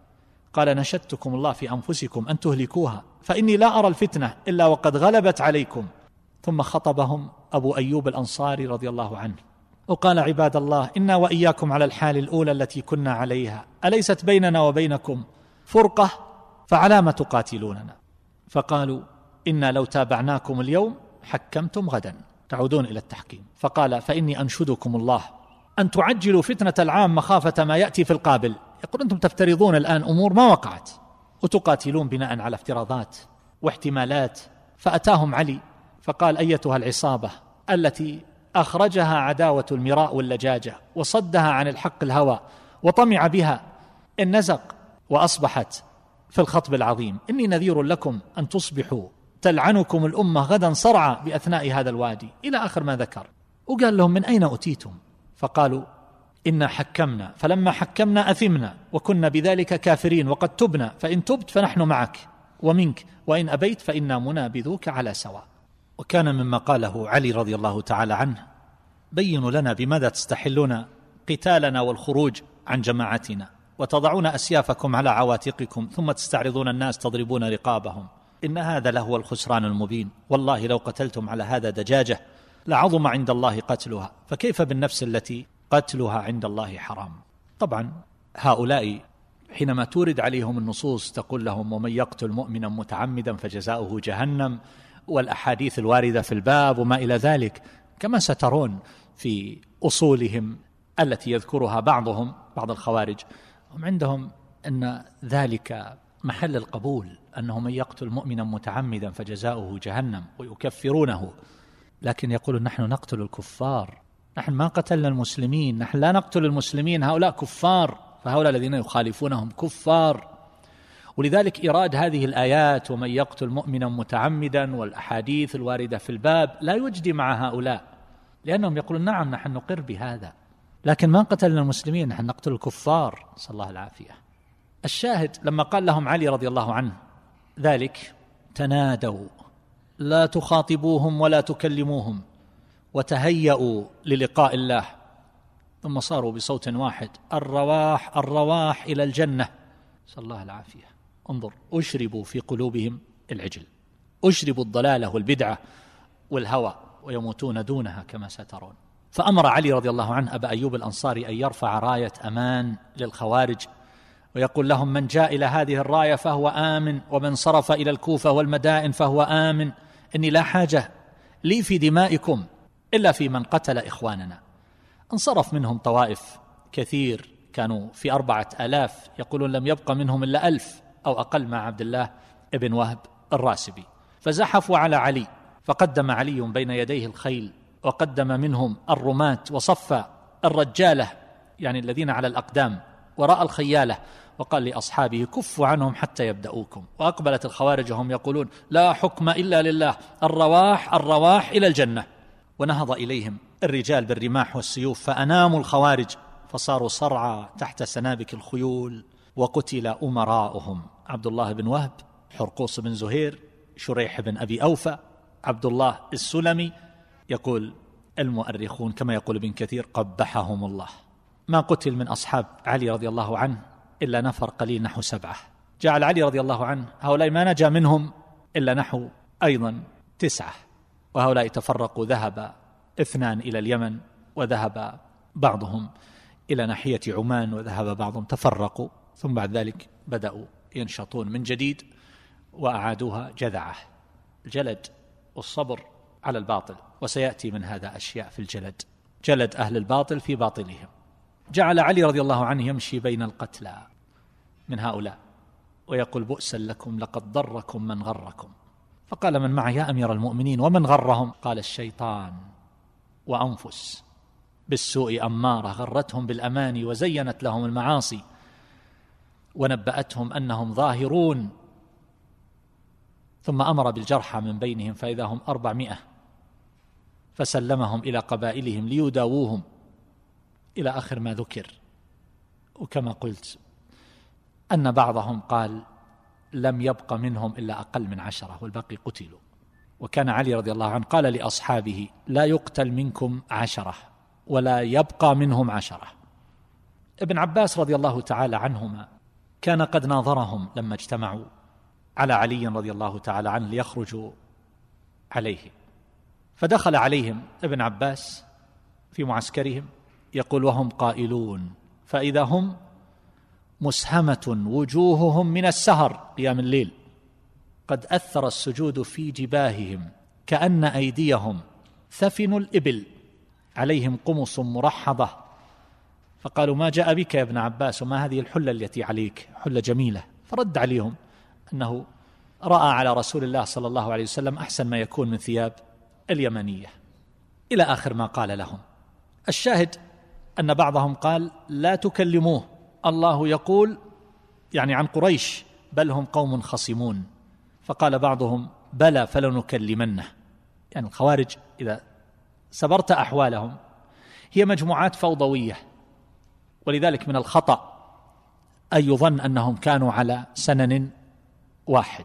قال: نشدتكم الله في أنفسكم أن تهلكوها، فإني لا أرى الفتنة إلا وقد غلبت عليكم. ثم خطبهم أبو أيوب الأنصاري رضي الله عنه وقال: عباد الله، إنا وإياكم على الحال الأولى التي كنا عليها، أليست بيننا وبينكم فرقة؟ فعلى ما تقاتلوننا؟ فقالوا: إنا لو تابعناكم اليوم حكمتم غدا، تعودون إلى التحكيم. فقال: فإني أنشدكم الله أن تعجلوا فتنة العام مخافة ما يأتي في القابل. يقول: أنتم تفترضون الآن أمور ما وقعت وتقاتلون بناء على افتراضات واحتمالات. فأتاهم علي فقال: أيتها العصابة التي أخرجها عداوة المراء واللجاجة وصدها عن الحق الهوى وطمع بها النزق وأصبحت في الخطب العظيم، إني نذير لكم أن تصبحوا تلعنكم الأمة غدا صرعى بأثناء هذا الوادي، إلى آخر ما ذكر. وقال لهم: من أين أتيتم؟ فقالوا: إنا حكمنا، فلما حكمنا أثمنا، وكنا بذلك كافرين، وقد تبنا، فإن تبت فنحن معك ومنك، وإن أبيت فإنا منابذوك على سواء. وكان مما قاله علي رضي الله تعالى عنه: بينوا لنا بماذا تستحلون قتالنا والخروج عن جماعتنا، وتضعون أسيافكم على عواتقكم، ثم تستعرضون الناس تضربون رقابهم، إن هذا لهو الخسران المبين. والله لو قتلتم على هذا دجاجة لعظم عند الله قتلها، فكيف بالنفس التي قتلها عند الله حرام. طبعا هؤلاء حينما تورد عليهم النصوص تقول لهم: ومن يقتل مؤمنا متعمدا فجزاؤه جهنم، والأحاديث الواردة في الباب وما إلى ذلك، كما سترون في أصولهم التي يذكرها بعض الخوارج، هم عندهم أن ذلك محل القبول، أنه من يقتل مؤمنا متعمدا فجزاؤه جهنم، ويكفرونه. لكن يقولون: نحن نقتل الكفار، نحن ما قتلنا المسلمين، نحن لا نقتل المسلمين، هؤلاء كفار، فهؤلاء الذين يخالفونهم كفار. ولذلك إيراد هذه الآيات ومن يقتل مؤمنا متعمدا والأحاديث الواردة في الباب لا يجدي مع هؤلاء، لأنهم يقولون: نعم نحن نقر بهذا، لكن ما قتلنا المسلمين، نحن نقتل الكفار، صلى الله العافية. الشاهد لما قال لهم علي رضي الله عنه ذلك: تنادوا لا تخاطبوهم ولا تكلموهم، وتهيأوا للقاء الله. ثم صاروا بصوت واحد: الرواح الرواح إلى الجنة، صلى الله العافية. انظر، أشربوا في قلوبهم العجل، أشربوا الضلالة والبدعة والهوى، ويموتون دونها كما سترون. فأمر علي رضي الله عنه أبا أيوب الأنصاري أن يرفع راية أمان للخوارج، ويقول لهم: من جاء إلى هذه الراية فهو آمن، ومن صرف إلى الكوفة والمدائن فهو آمن، إني لا حاجة لي في دمائكم إلا في من قتل إخواننا. انصرف منهم طوائف كثير، كانوا في 4000، يقولون لم يبق منهم إلا 1000 أو أقل مع عبد الله ابن وهب الراسبي، فزحفوا على علي، فقدم علي بين يديه الخيل، وقدم منهم الرماة، وصف الرجالة يعني الذين على الأقدام وراء الخيالة، وقال لأصحابه: كفوا عنهم حتى يبدأوكم. وأقبلت الخوارج وهم يقولون: لا حكم إلا لله، الرواح الرواح إلى الجنة. ونهض إليهم الرجال بالرماح والسيوف، فأناموا الخوارج، فصاروا صرعى تحت سنابك الخيول، وقتل أمراؤهم: عبد الله بن وهب، حرقوس بن زهير، شريح بن أبي أوفى، عبد الله السلمي. يقول المؤرخون كما يقول ابن كثير: قبحهم الله. ما قتل من أصحاب علي رضي الله عنه إلا نفر قليل نحو 7. جعل علي رضي الله عنه هؤلاء ما نجا منهم إلا نحو أيضا 9، وهؤلاء تفرقوا، ذهب 2 إلى اليمن، وذهب بعضهم إلى ناحية عمان، وذهب بعضهم، تفرقوا، ثم بعد ذلك بدأوا ينشطون من جديد وأعادوها جذعة، الجلد والصبر على الباطل. وسيأتي من هذا أشياء في الجلد، جلد أهل الباطل في باطلهم. جعل علي رضي الله عنه يمشي بين القتلى من هؤلاء ويقول: بؤسا لكم، لقد ضركم من غركم. فقال من معه: يا أمير المؤمنين، ومن غرهم؟ قال: الشيطان وأنفس، بالسوء أمارة، غرتهم بالأماني وزينت لهم المعاصي ونبأتهم أنهم ظاهرون. ثم أمر بالجرحى من بينهم فإذا هم 400، فسلمهم إلى قبائلهم ليداووهم إلى آخر ما ذكر. وكما قلت أن بعضهم قال لم يبق منهم إلا أقل من 10 والباقي قتلوا. وكان علي رضي الله عنه قال لأصحابه لا يقتل منكم 10 ولا يبقى منهم 10. ابن عباس رضي الله تعالى عنهما كان قد ناظرهم لما اجتمعوا على علي رضي الله تعالى عنه ليخرجوا عليه، فدخل عليهم ابن عباس في معسكرهم يقول وهم قائلون، فإذا هم مسهمة وجوههم من السهر قيام الليل، قد أثر السجود في جباههم كأن أيديهم ثفن الإبل، عليهم قمص مرحضة. فقالوا ما جاء بك يا ابن عباس وما هذه الحلة التي عليك؟ حلة جميلة. فرد عليهم أنه رأى على رسول الله صلى الله عليه وسلم أحسن ما يكون من ثياب اليمنية، إلى آخر ما قال لهم. الشاهد أن بعضهم قال لا تكلموه، الله يقول يعني عن قريش بل هم قوم خصمون. فقال بعضهم بلى فلنكلمنه. يعني الخوارج إذا سبرت أحوالهم هي مجموعات فوضوية، ولذلك من الخطأ أن يظن أنهم كانوا على سنن واحد.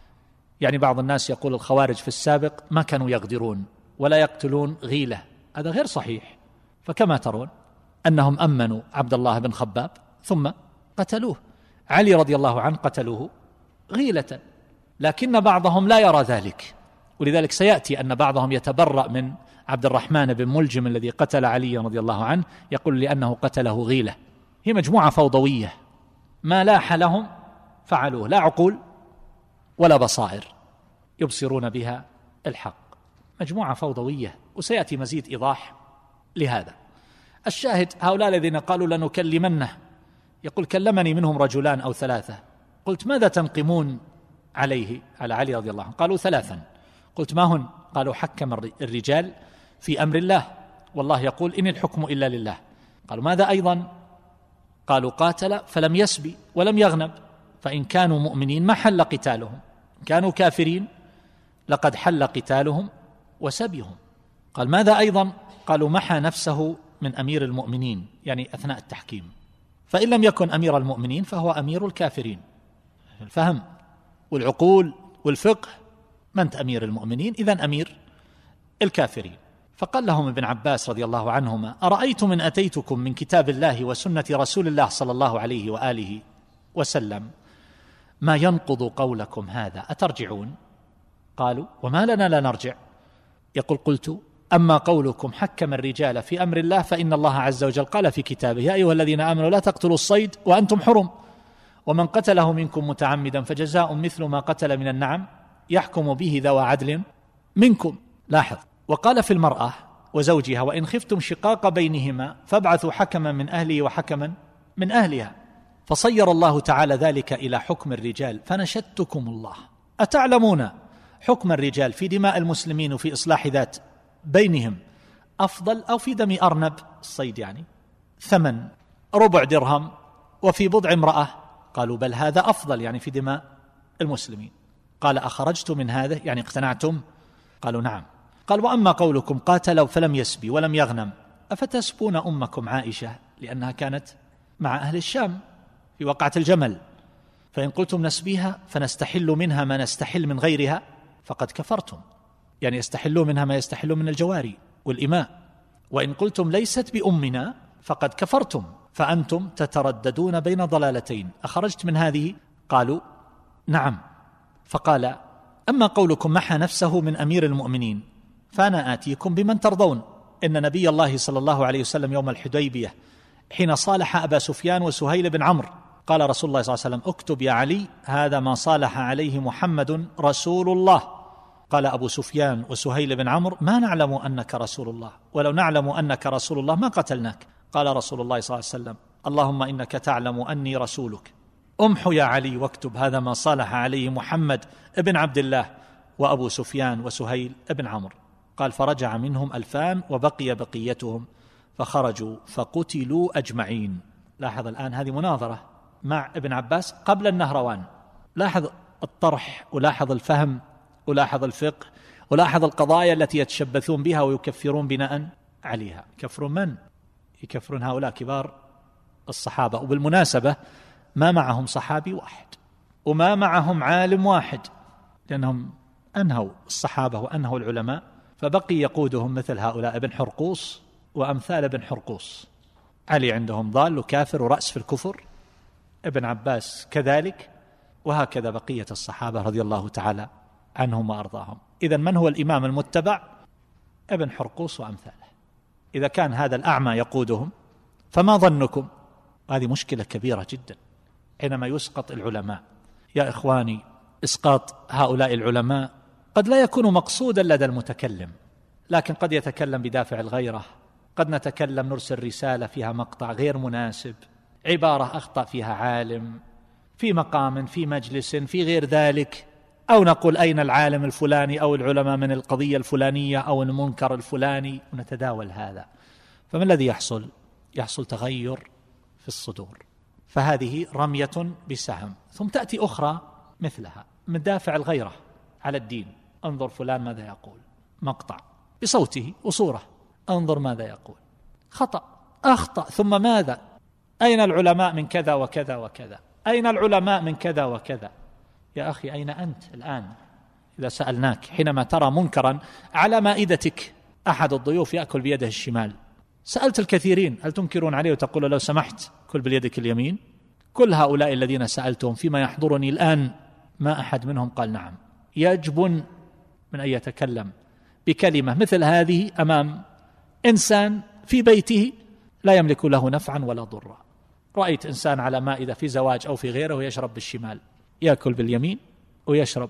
يعني بعض الناس يقول الخوارج في السابق ما كانوا يغدرون ولا يقتلون غيلة، هذا غير صحيح. فكما ترون أنهم أمنوا عبد الله بن خباب ثم قتلوه، علي رضي الله عنه قتلوه غيلة، لكن بعضهم لا يرى ذلك. ولذلك سيأتي أن بعضهم يتبرأ من عبد الرحمن بن ملجم الذي قتل علي رضي الله عنه، يقول لأنه قتله غيلة. هي مجموعة فوضوية ما لاح لهم فعلوه، لا عقول ولا بصائر يبصرون بها الحق، مجموعة فوضوية، وسيأتي مزيد إيضاح لهذا. الشاهد هؤلاء الذين قالوا لنكلمنه، يقول كلمني منهم 2 أو 3. قلت ماذا تنقمون عليه على علي رضي الله عنه؟ قالوا 3. قلت ما هن؟ قالوا حكم الرجال في أمر الله، والله يقول إن الحكم إلا لله. قالوا ماذا أيضا؟ قالوا قاتل فلم يسبي ولم يغنب، فإن كانوا مؤمنين ما حل قتالهم، كانوا كافرين لقد حل قتالهم وسبيهم. قال ماذا أيضا؟ قالوا محى نفسه من أمير المؤمنين، يعني أثناء التحكيم، فإن لم يكن أمير المؤمنين فهو أمير الكافرين. الفهم والعقول والفقه، من أنت أمير المؤمنين؟ إذن أمير الكافرين. فقال لهم ابن عباس رضي الله عنهما أرأيتم إن أتيتكم من كتاب الله وسنة رسول الله صلى الله عليه وآله وسلم ما ينقض قولكم هذا أترجعون؟ قالوا وما لنا لا نرجع. يقول قلت أما قولكم حكم الرجال في أمر الله فإن الله عز وجل قال في كتابه يا أيها الذين آمنوا لا تقتلوا الصيد وأنتم حرم، ومن قتله منكم متعمدا فجزاء مثل ما قتل من النعم يحكم به ذوى عدل منكم. لاحظ، وقال في المرأة وزوجها وإن خفتم شقاق بينهما فابعثوا حكما من أهله وحكما من أهلها، فصير الله تعالى ذلك إلى حكم الرجال. فنشدتكم الله أتعلمون حكم الرجال في دماء المسلمين وفي إصلاح ذات بينهم أفضل أو في دم أرنب الصيد يعني 8 ربع درهم وفي بضع امرأة؟ قالوا بل هذا أفضل، يعني في دماء المسلمين. قال أخرجت من هذا يعني اقتنعتم؟ قالوا نعم. قال وأما قولكم قاتلوا فلم يسبي ولم يغنم أفتسبون أمكم عائشة لأنها كانت مع أهل الشام في وقعة الجمل، فإن قلتم نسبيها فنستحل منها ما نستحل من غيرها فقد كفرتم، يعني يستحلون منها ما يستحلون من الجواري والإماء. وإن قلتم ليست بأمنا فقد كفرتم، فأنتم تترددون بين ضلالتين أخرجت من هذه؟ قالوا نعم. فقال أما قولكم محى نفسه من أمير المؤمنين فأنا آتيكم بمن ترضون. إن نبي الله صلى الله عليه وسلم يوم الحديبية حين صالح أبا سفيان وسهيل بن عمرو قال رسول الله صلى الله عليه وسلم اكتب يا علي هذا ما صالح عليه محمد رسول الله. قال أبو سفيان وسهيل بن عمرو ما نعلم أنك رسول الله، ولو نعلم أنك رسول الله ما قتلناك. قال رسول الله صلى الله عليه وسلم اللهم إنك تعلم أني رسولك، امحو يا علي واكتب هذا ما صالح عليه محمد ابن عبد الله وأبو سفيان وسهيل ابن عمرو. قال فرجع منهم 2000 وبقي بقيتهم فخرجوا فقتلوا أجمعين. لاحظ الآن هذه مناظرة مع ابن عباس قبل النهروان. لاحظ الطرح، ولاحظ الفهم، ولاحظ الفقه، ولاحظ القضايا التي يتشبثون بها ويكفرون بناء عليها. يكفرون من؟ يكفرون هؤلاء كبار الصحابة. وبالمناسبة ما معهم صحابي واحد وما معهم عالم واحد، لأنهم أنهوا الصحابة وأنهوا العلماء، فبقي يقودهم مثل هؤلاء ابن حرقوس وأمثال ابن حرقوس. علي عندهم ضال وكافر ورأس في الكفر، ابن عباس كذلك، وهكذا بقية الصحابة رضي الله تعالى عنهم وأرضاهم. إذن من هو الإمام المتبع؟ ابن حرقوس وأمثاله. إذا كان هذا الأعمى يقودهم فما ظنكم؟ هذه مشكلة كبيرة جدا حينما يسقط العلماء. يا إخواني، إسقاط هؤلاء العلماء قد لا يكون مقصودا لدى المتكلم، لكن قد يتكلم بدافع الغيرة، قد نتكلم نرسل رسالة فيها مقطع غير مناسب، عبارة أخطأ فيها عالم في مقام، في مجلس، في غير ذلك، أو نقول أين العالم الفلاني أو العلماء من القضية الفلانية أو المنكر الفلاني، ونتداول هذا. فما الذي يحصل؟ يحصل تغير في الصدور. فهذه رمية بسهم. ثم تأتي أخرى مثلها من دافع الغيرة على الدين. انظر فلان ماذا يقول، مقطع بصوته وصورة، انظر ماذا يقول، خطأ، أخطأ، ثم ماذا؟ أين العلماء من كذا وكذا وكذا؟ أين العلماء من كذا وكذا؟ يا أخي أين أنت الآن؟ إذا سألناك حينما ترى منكرا على مائدتك، أحد الضيوف يأكل بيده الشمال، سألت الكثيرين هل تنكرون عليه وتقول لو سمحت كل بيدك اليمين؟ كل هؤلاء الذين سألتهم فيما يحضرني الآن ما أحد منهم قال نعم. يجبن من أن يتكلم بكلمة مثل هذه أمام إنسان في بيته لا يملك له نفعا ولا ضرا. رأيت إنسان على مائدة في زواج أو في غيره ويشرب بالشمال، يأكل باليمين ويشرب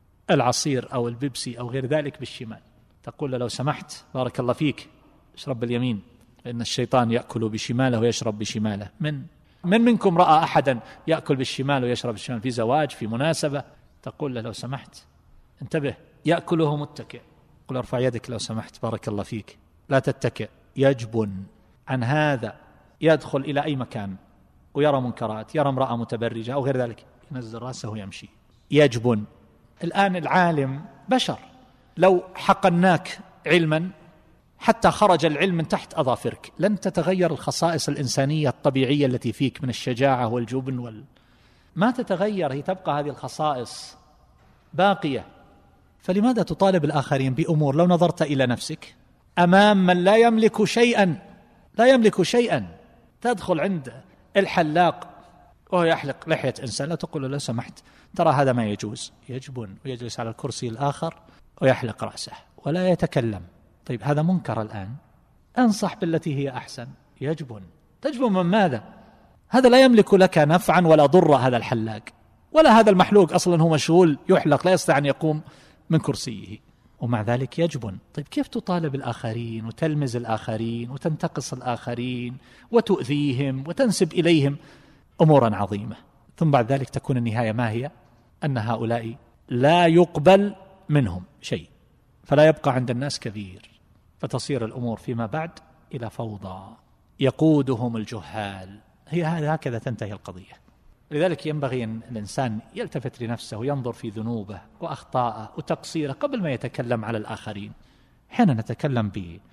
العصير أو البيبسي أو غير ذلك بالشمال، تقول له لو سمحت بارك الله فيك اشرب باليمين، فإن الشيطان يأكل بشماله ويشرب بشماله. من منكم رأى أحدا يأكل بالشمال ويشرب بالشمال في زواج في مناسبة؟ تقول له لو سمحت انتبه، يأكله متكئ، قل ارفع يدك لو سمحت بارك الله فيك، لا تتكئ. يجبن عن هذا، يدخل إلى أي مكان ويرى منكرات، يرى امرأة متبرجة أو غير ذلك، ينزل رأسه ويمشي. يجبن. الآن العالم بشر، لو حقناك علما حتى خرج العلم من تحت أظافرك لن تتغير الخصائص الإنسانية الطبيعية التي فيك من الشجاعة والجبن ما تتغير، هي تبقى هذه الخصائص باقية. فلماذا تطالب الآخرين بأمور لو نظرت إلى نفسك أمام من لا يملك شيئا، لا يملك شيئا، تدخل عند الحلاق وهو يحلق لحية إنسان لا تقول له لو سمحت ترى هذا ما يجوز، يجبن ويجلس على الكرسي الآخر ويحلق رأسه ولا يتكلم. طيب هذا منكر الآن، أنصح بالتي هي أحسن. يجبن. تجبن من ماذا؟ هذا لا يملك لك نفعا ولا ضر، هذا الحلاق ولا هذا المحلوق أصلا هو مشغول يحلق لا يستطيع أن يقوم من كرسيه، ومع ذلك يجبن. طيب كيف تطالب الآخرين وتلمز الآخرين وتنتقص الآخرين وتؤذيهم وتنسب إليهم أمورا عظيمة؟ ثم بعد ذلك تكون النهاية ما هي؟ أن هؤلاء لا يقبل منهم شيء، فلا يبقى عند الناس كثير، فتصير الأمور فيما بعد إلى فوضى يقودهم الجهال. هي هكذا تنتهي القضية. لذلك ينبغي أن الإنسان يلتفت لنفسه وينظر في ذنوبه وأخطاءه وتقصيره قبل ما يتكلم على الآخرين. حين نتكلم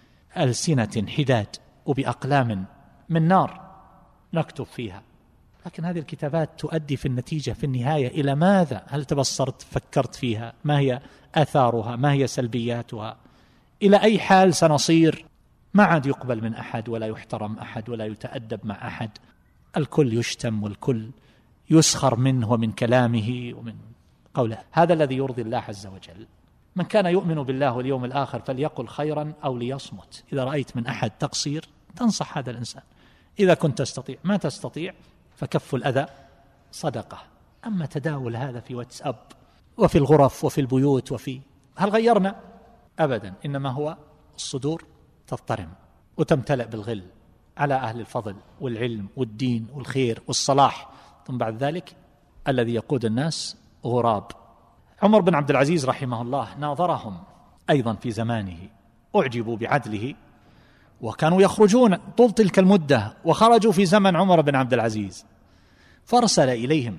بألسنة حداد وبأقلام من نار نكتب فيها، لكن هذه الكتابات تؤدي في النتيجة في النهاية إلى ماذا؟ هل تبصرت فكرت فيها؟ ما هي آثارها؟ ما هي سلبياتها؟ إلى أي حال سنصير؟ ما عاد يقبل من أحد ولا يحترم أحد ولا يتأدب مع أحد، الكل يشتم والكل يسخر منه ومن كلامه ومن قوله. هذا الذي يرضي الله عز وجل. من كان يؤمن بالله واليوم الآخر فليقل خيرا أو ليصمت. إذا رأيت من أحد تقصير تنصح هذا الإنسان، إذا كنت تستطيع. ما تستطيع فكف الأذى صدقة. أما تداول هذا في واتساب وفي الغرف وفي البيوت هل غيرنا؟ أبدا، إنما هو الصدور تضطرم وتمتلئ بالغل على أهل الفضل والعلم والدين والخير والصلاح. ثم بعد ذلك الذي يقود الناس غراب. عمر بن عبد العزيز رحمه الله ناظرهم أيضا في زمانه أعجبوا بعدله، وكانوا يخرجون طول تلك المدة، وخرجوا في زمن عمر بن عبد العزيز، فارسل إليهم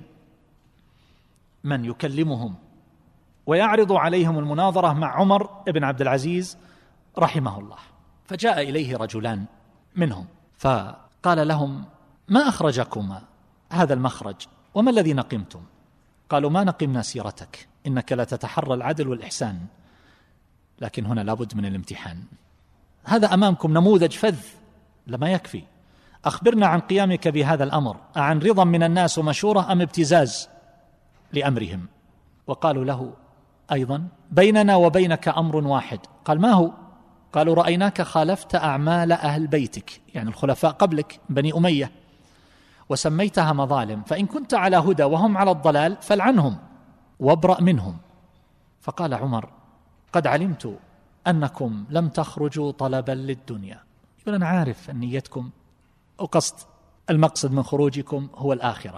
من يكلمهم ويعرض عليهم المناظرة مع عمر بن عبد العزيز رحمه الله. فجاء إليه رجلان منهم فقال لهم: ما أخرجكما هذا المخرج وما الذي نقمتم؟ قالوا: ما نقمنا سيرتك، إنك لا تتحرى العدل والإحسان، لكن هنا لابد من الامتحان. هذا أمامكم نموذج فذ لما يكفي، أخبرنا عن قيامك بهذا الأمر، عن رضا من الناس ومشورة أم ابتزاز لأمرهم؟ وقالوا له أيضا: بيننا وبينك أمر واحد. قال: ما هو؟ قالوا: رأيناك خالفت أعمال أهل بيتك، يعني الخلفاء قبلك بني أمية، وسميتها مظالم، فإن كنت على هدى وهم على الضلال فالعنهم وابرأ منهم. فقال عمر: قد علمت أنكم لم تخرجوا طلبا للدنيا. يقول: أنا عارف أن نيتكم وقصد المقصد من خروجكم هو الآخرة،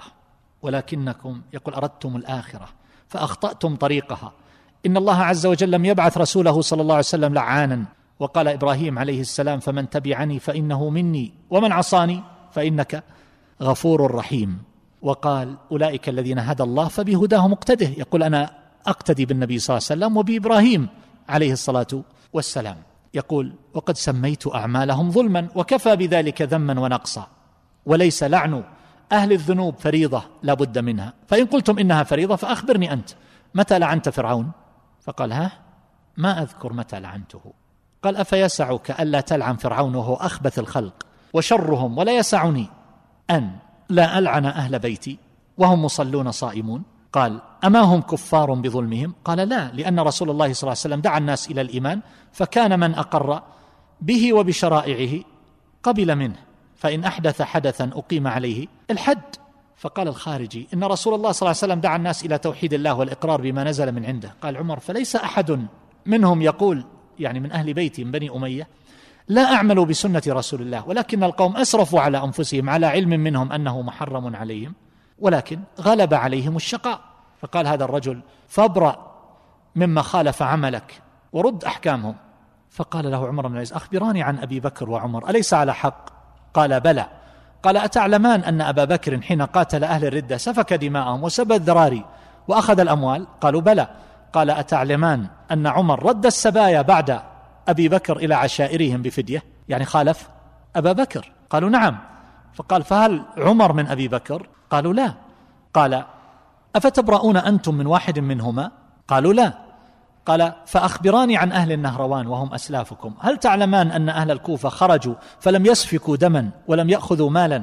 ولكنكم يقول أردتم الآخرة فأخطأتم طريقها. إن الله عز وجل لم يبعث رسوله صلى الله عليه وسلم لعانا، وقال إبراهيم عليه السلام: فمن تبعني فإنه مني ومن عصاني فإنك غفور رحيم. وقال: أولئك الذين هدى الله فبهداه مقتده. يقول: أنا أقتدي بالنبي صلى الله عليه وسلم وبإبراهيم عليه الصلاة والسلام. يقول: وقد سميت أعمالهم ظلما وكفى بذلك ذما ونقصا، وليس لعن أهل الذنوب فريضة لا بد منها، فإن قلتم إنها فريضة فأخبرني أنت متى لعنت فرعون؟ فقال: ها، ما أذكر متى لعنته. قال: أفيسعك ألا تلعن فرعون وهو أخبث الخلق وشرهم، ولا يسعني أن لا ألعن أهل بيتي وهم مصلون صائمون؟ قال: أما هم كفار بظلمهم؟ قال: لا، لأن رسول الله صلى الله عليه وسلم دعا الناس إلى الإيمان، فكان من أقر به وبشرائعه قبل منه، فإن أحدث حدثا أقيم عليه الحد. فقال الخارجي: إن رسول الله صلى الله عليه وسلم دعا الناس إلى توحيد الله والإقرار بما نزل من عنده. قال عمر: فليس أحد منهم يقول، يعني من أهل بيتي من بني أمية، لا أعمل بسنة رسول الله، ولكن القوم أسرفوا على أنفسهم على علم منهم أنه محرم عليهم، ولكن غلب عليهم الشقاء. فقال هذا الرجل: فابرأ مما خالف عملك ورد أحكامهم. فقال له عمر بن العزيز: أخبراني عن أبي بكر وعمر، أليس على حق؟ قال: بلى. قال: أتعلمان أن أبا بكر حين قاتل أهل الردة سفك دماءهم وسبى الذراري وأخذ الأموال؟ قالوا: بلى. قال: أتعلمان أن عمر رد السبايا بعد أبي بكر إلى عشائرهم بفدية، يعني خالف أبا بكر؟ قالوا: نعم. فقال: فهل عمر من أبي بكر؟ قالوا: لا. قال: أفتبرؤون أنتم من واحد منهما؟ قالوا: لا. قال: فأخبراني عن أهل النهروان وهم أسلافكم، هل تعلمان أن أهل الكوفة خرجوا فلم يسفكوا دما ولم يأخذوا مالا،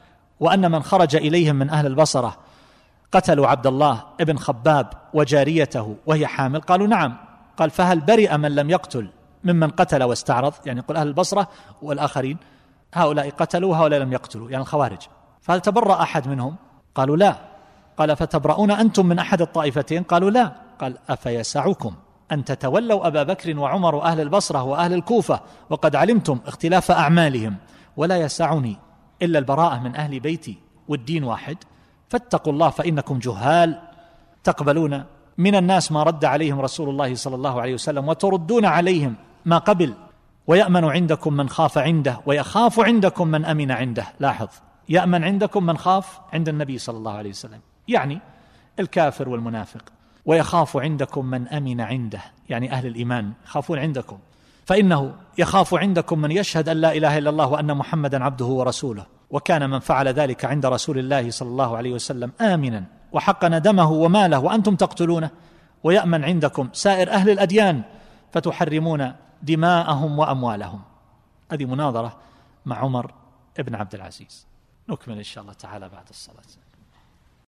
وأن من خرج إليهم من أهل البصرة قتلوا عبد الله ابن خباب وجاريته وهي حامل؟ قالوا: نعم. قال: فهل برئ من لم يقتل ممن قتل واستعرض؟ يعني يقول أهل البصرة والآخرين، هؤلاء قتلوا وهؤلاء لم يقتلوا، يعني الخوارج، فهل تبرأ أحد منهم؟ قالوا: لا. قال: فتبرؤون أنتم من أحد الطائفتين؟ قالوا: لا. قال: أفيسعكم أن تتولوا أبا بكر وعمر وأهل البصرة وأهل الكوفة وقد علمتم اختلاف أعمالهم، ولا يسعني إلا البراءة من أهل بيتي والدين واحد؟ فاتقوا الله فإنكم جهال، تقبلون من الناس ما رد عليهم رسول الله صلى الله عليه وسلم وتردون عليهم ما قبل، ويأمن عندكم من خاف عنده ويخاف عندكم من أمن عنده. لاحظ، يأمن عندكم من خاف عند النبي صلى الله عليه وسلم، يعني الكافر والمنافق، ويخاف عندكم من أمن عنده، يعني أهل الإيمان يخافون عندكم، فإنه يخاف عندكم من يشهد أن لا إله إلا الله وأن محمدا عبده ورسوله، وكان من فعل ذلك عند رسول الله صلى الله عليه وسلم آمنا وحقن دمه وماله وأنتم تقتلونه. ويأمن عندكم سائر أهل الأديان فتحرمون دماءهم وأموالهم. هذه مناظرة مع عمر بن عبد العزيز، نكمل إن شاء الله تعالى بعد الصلاة.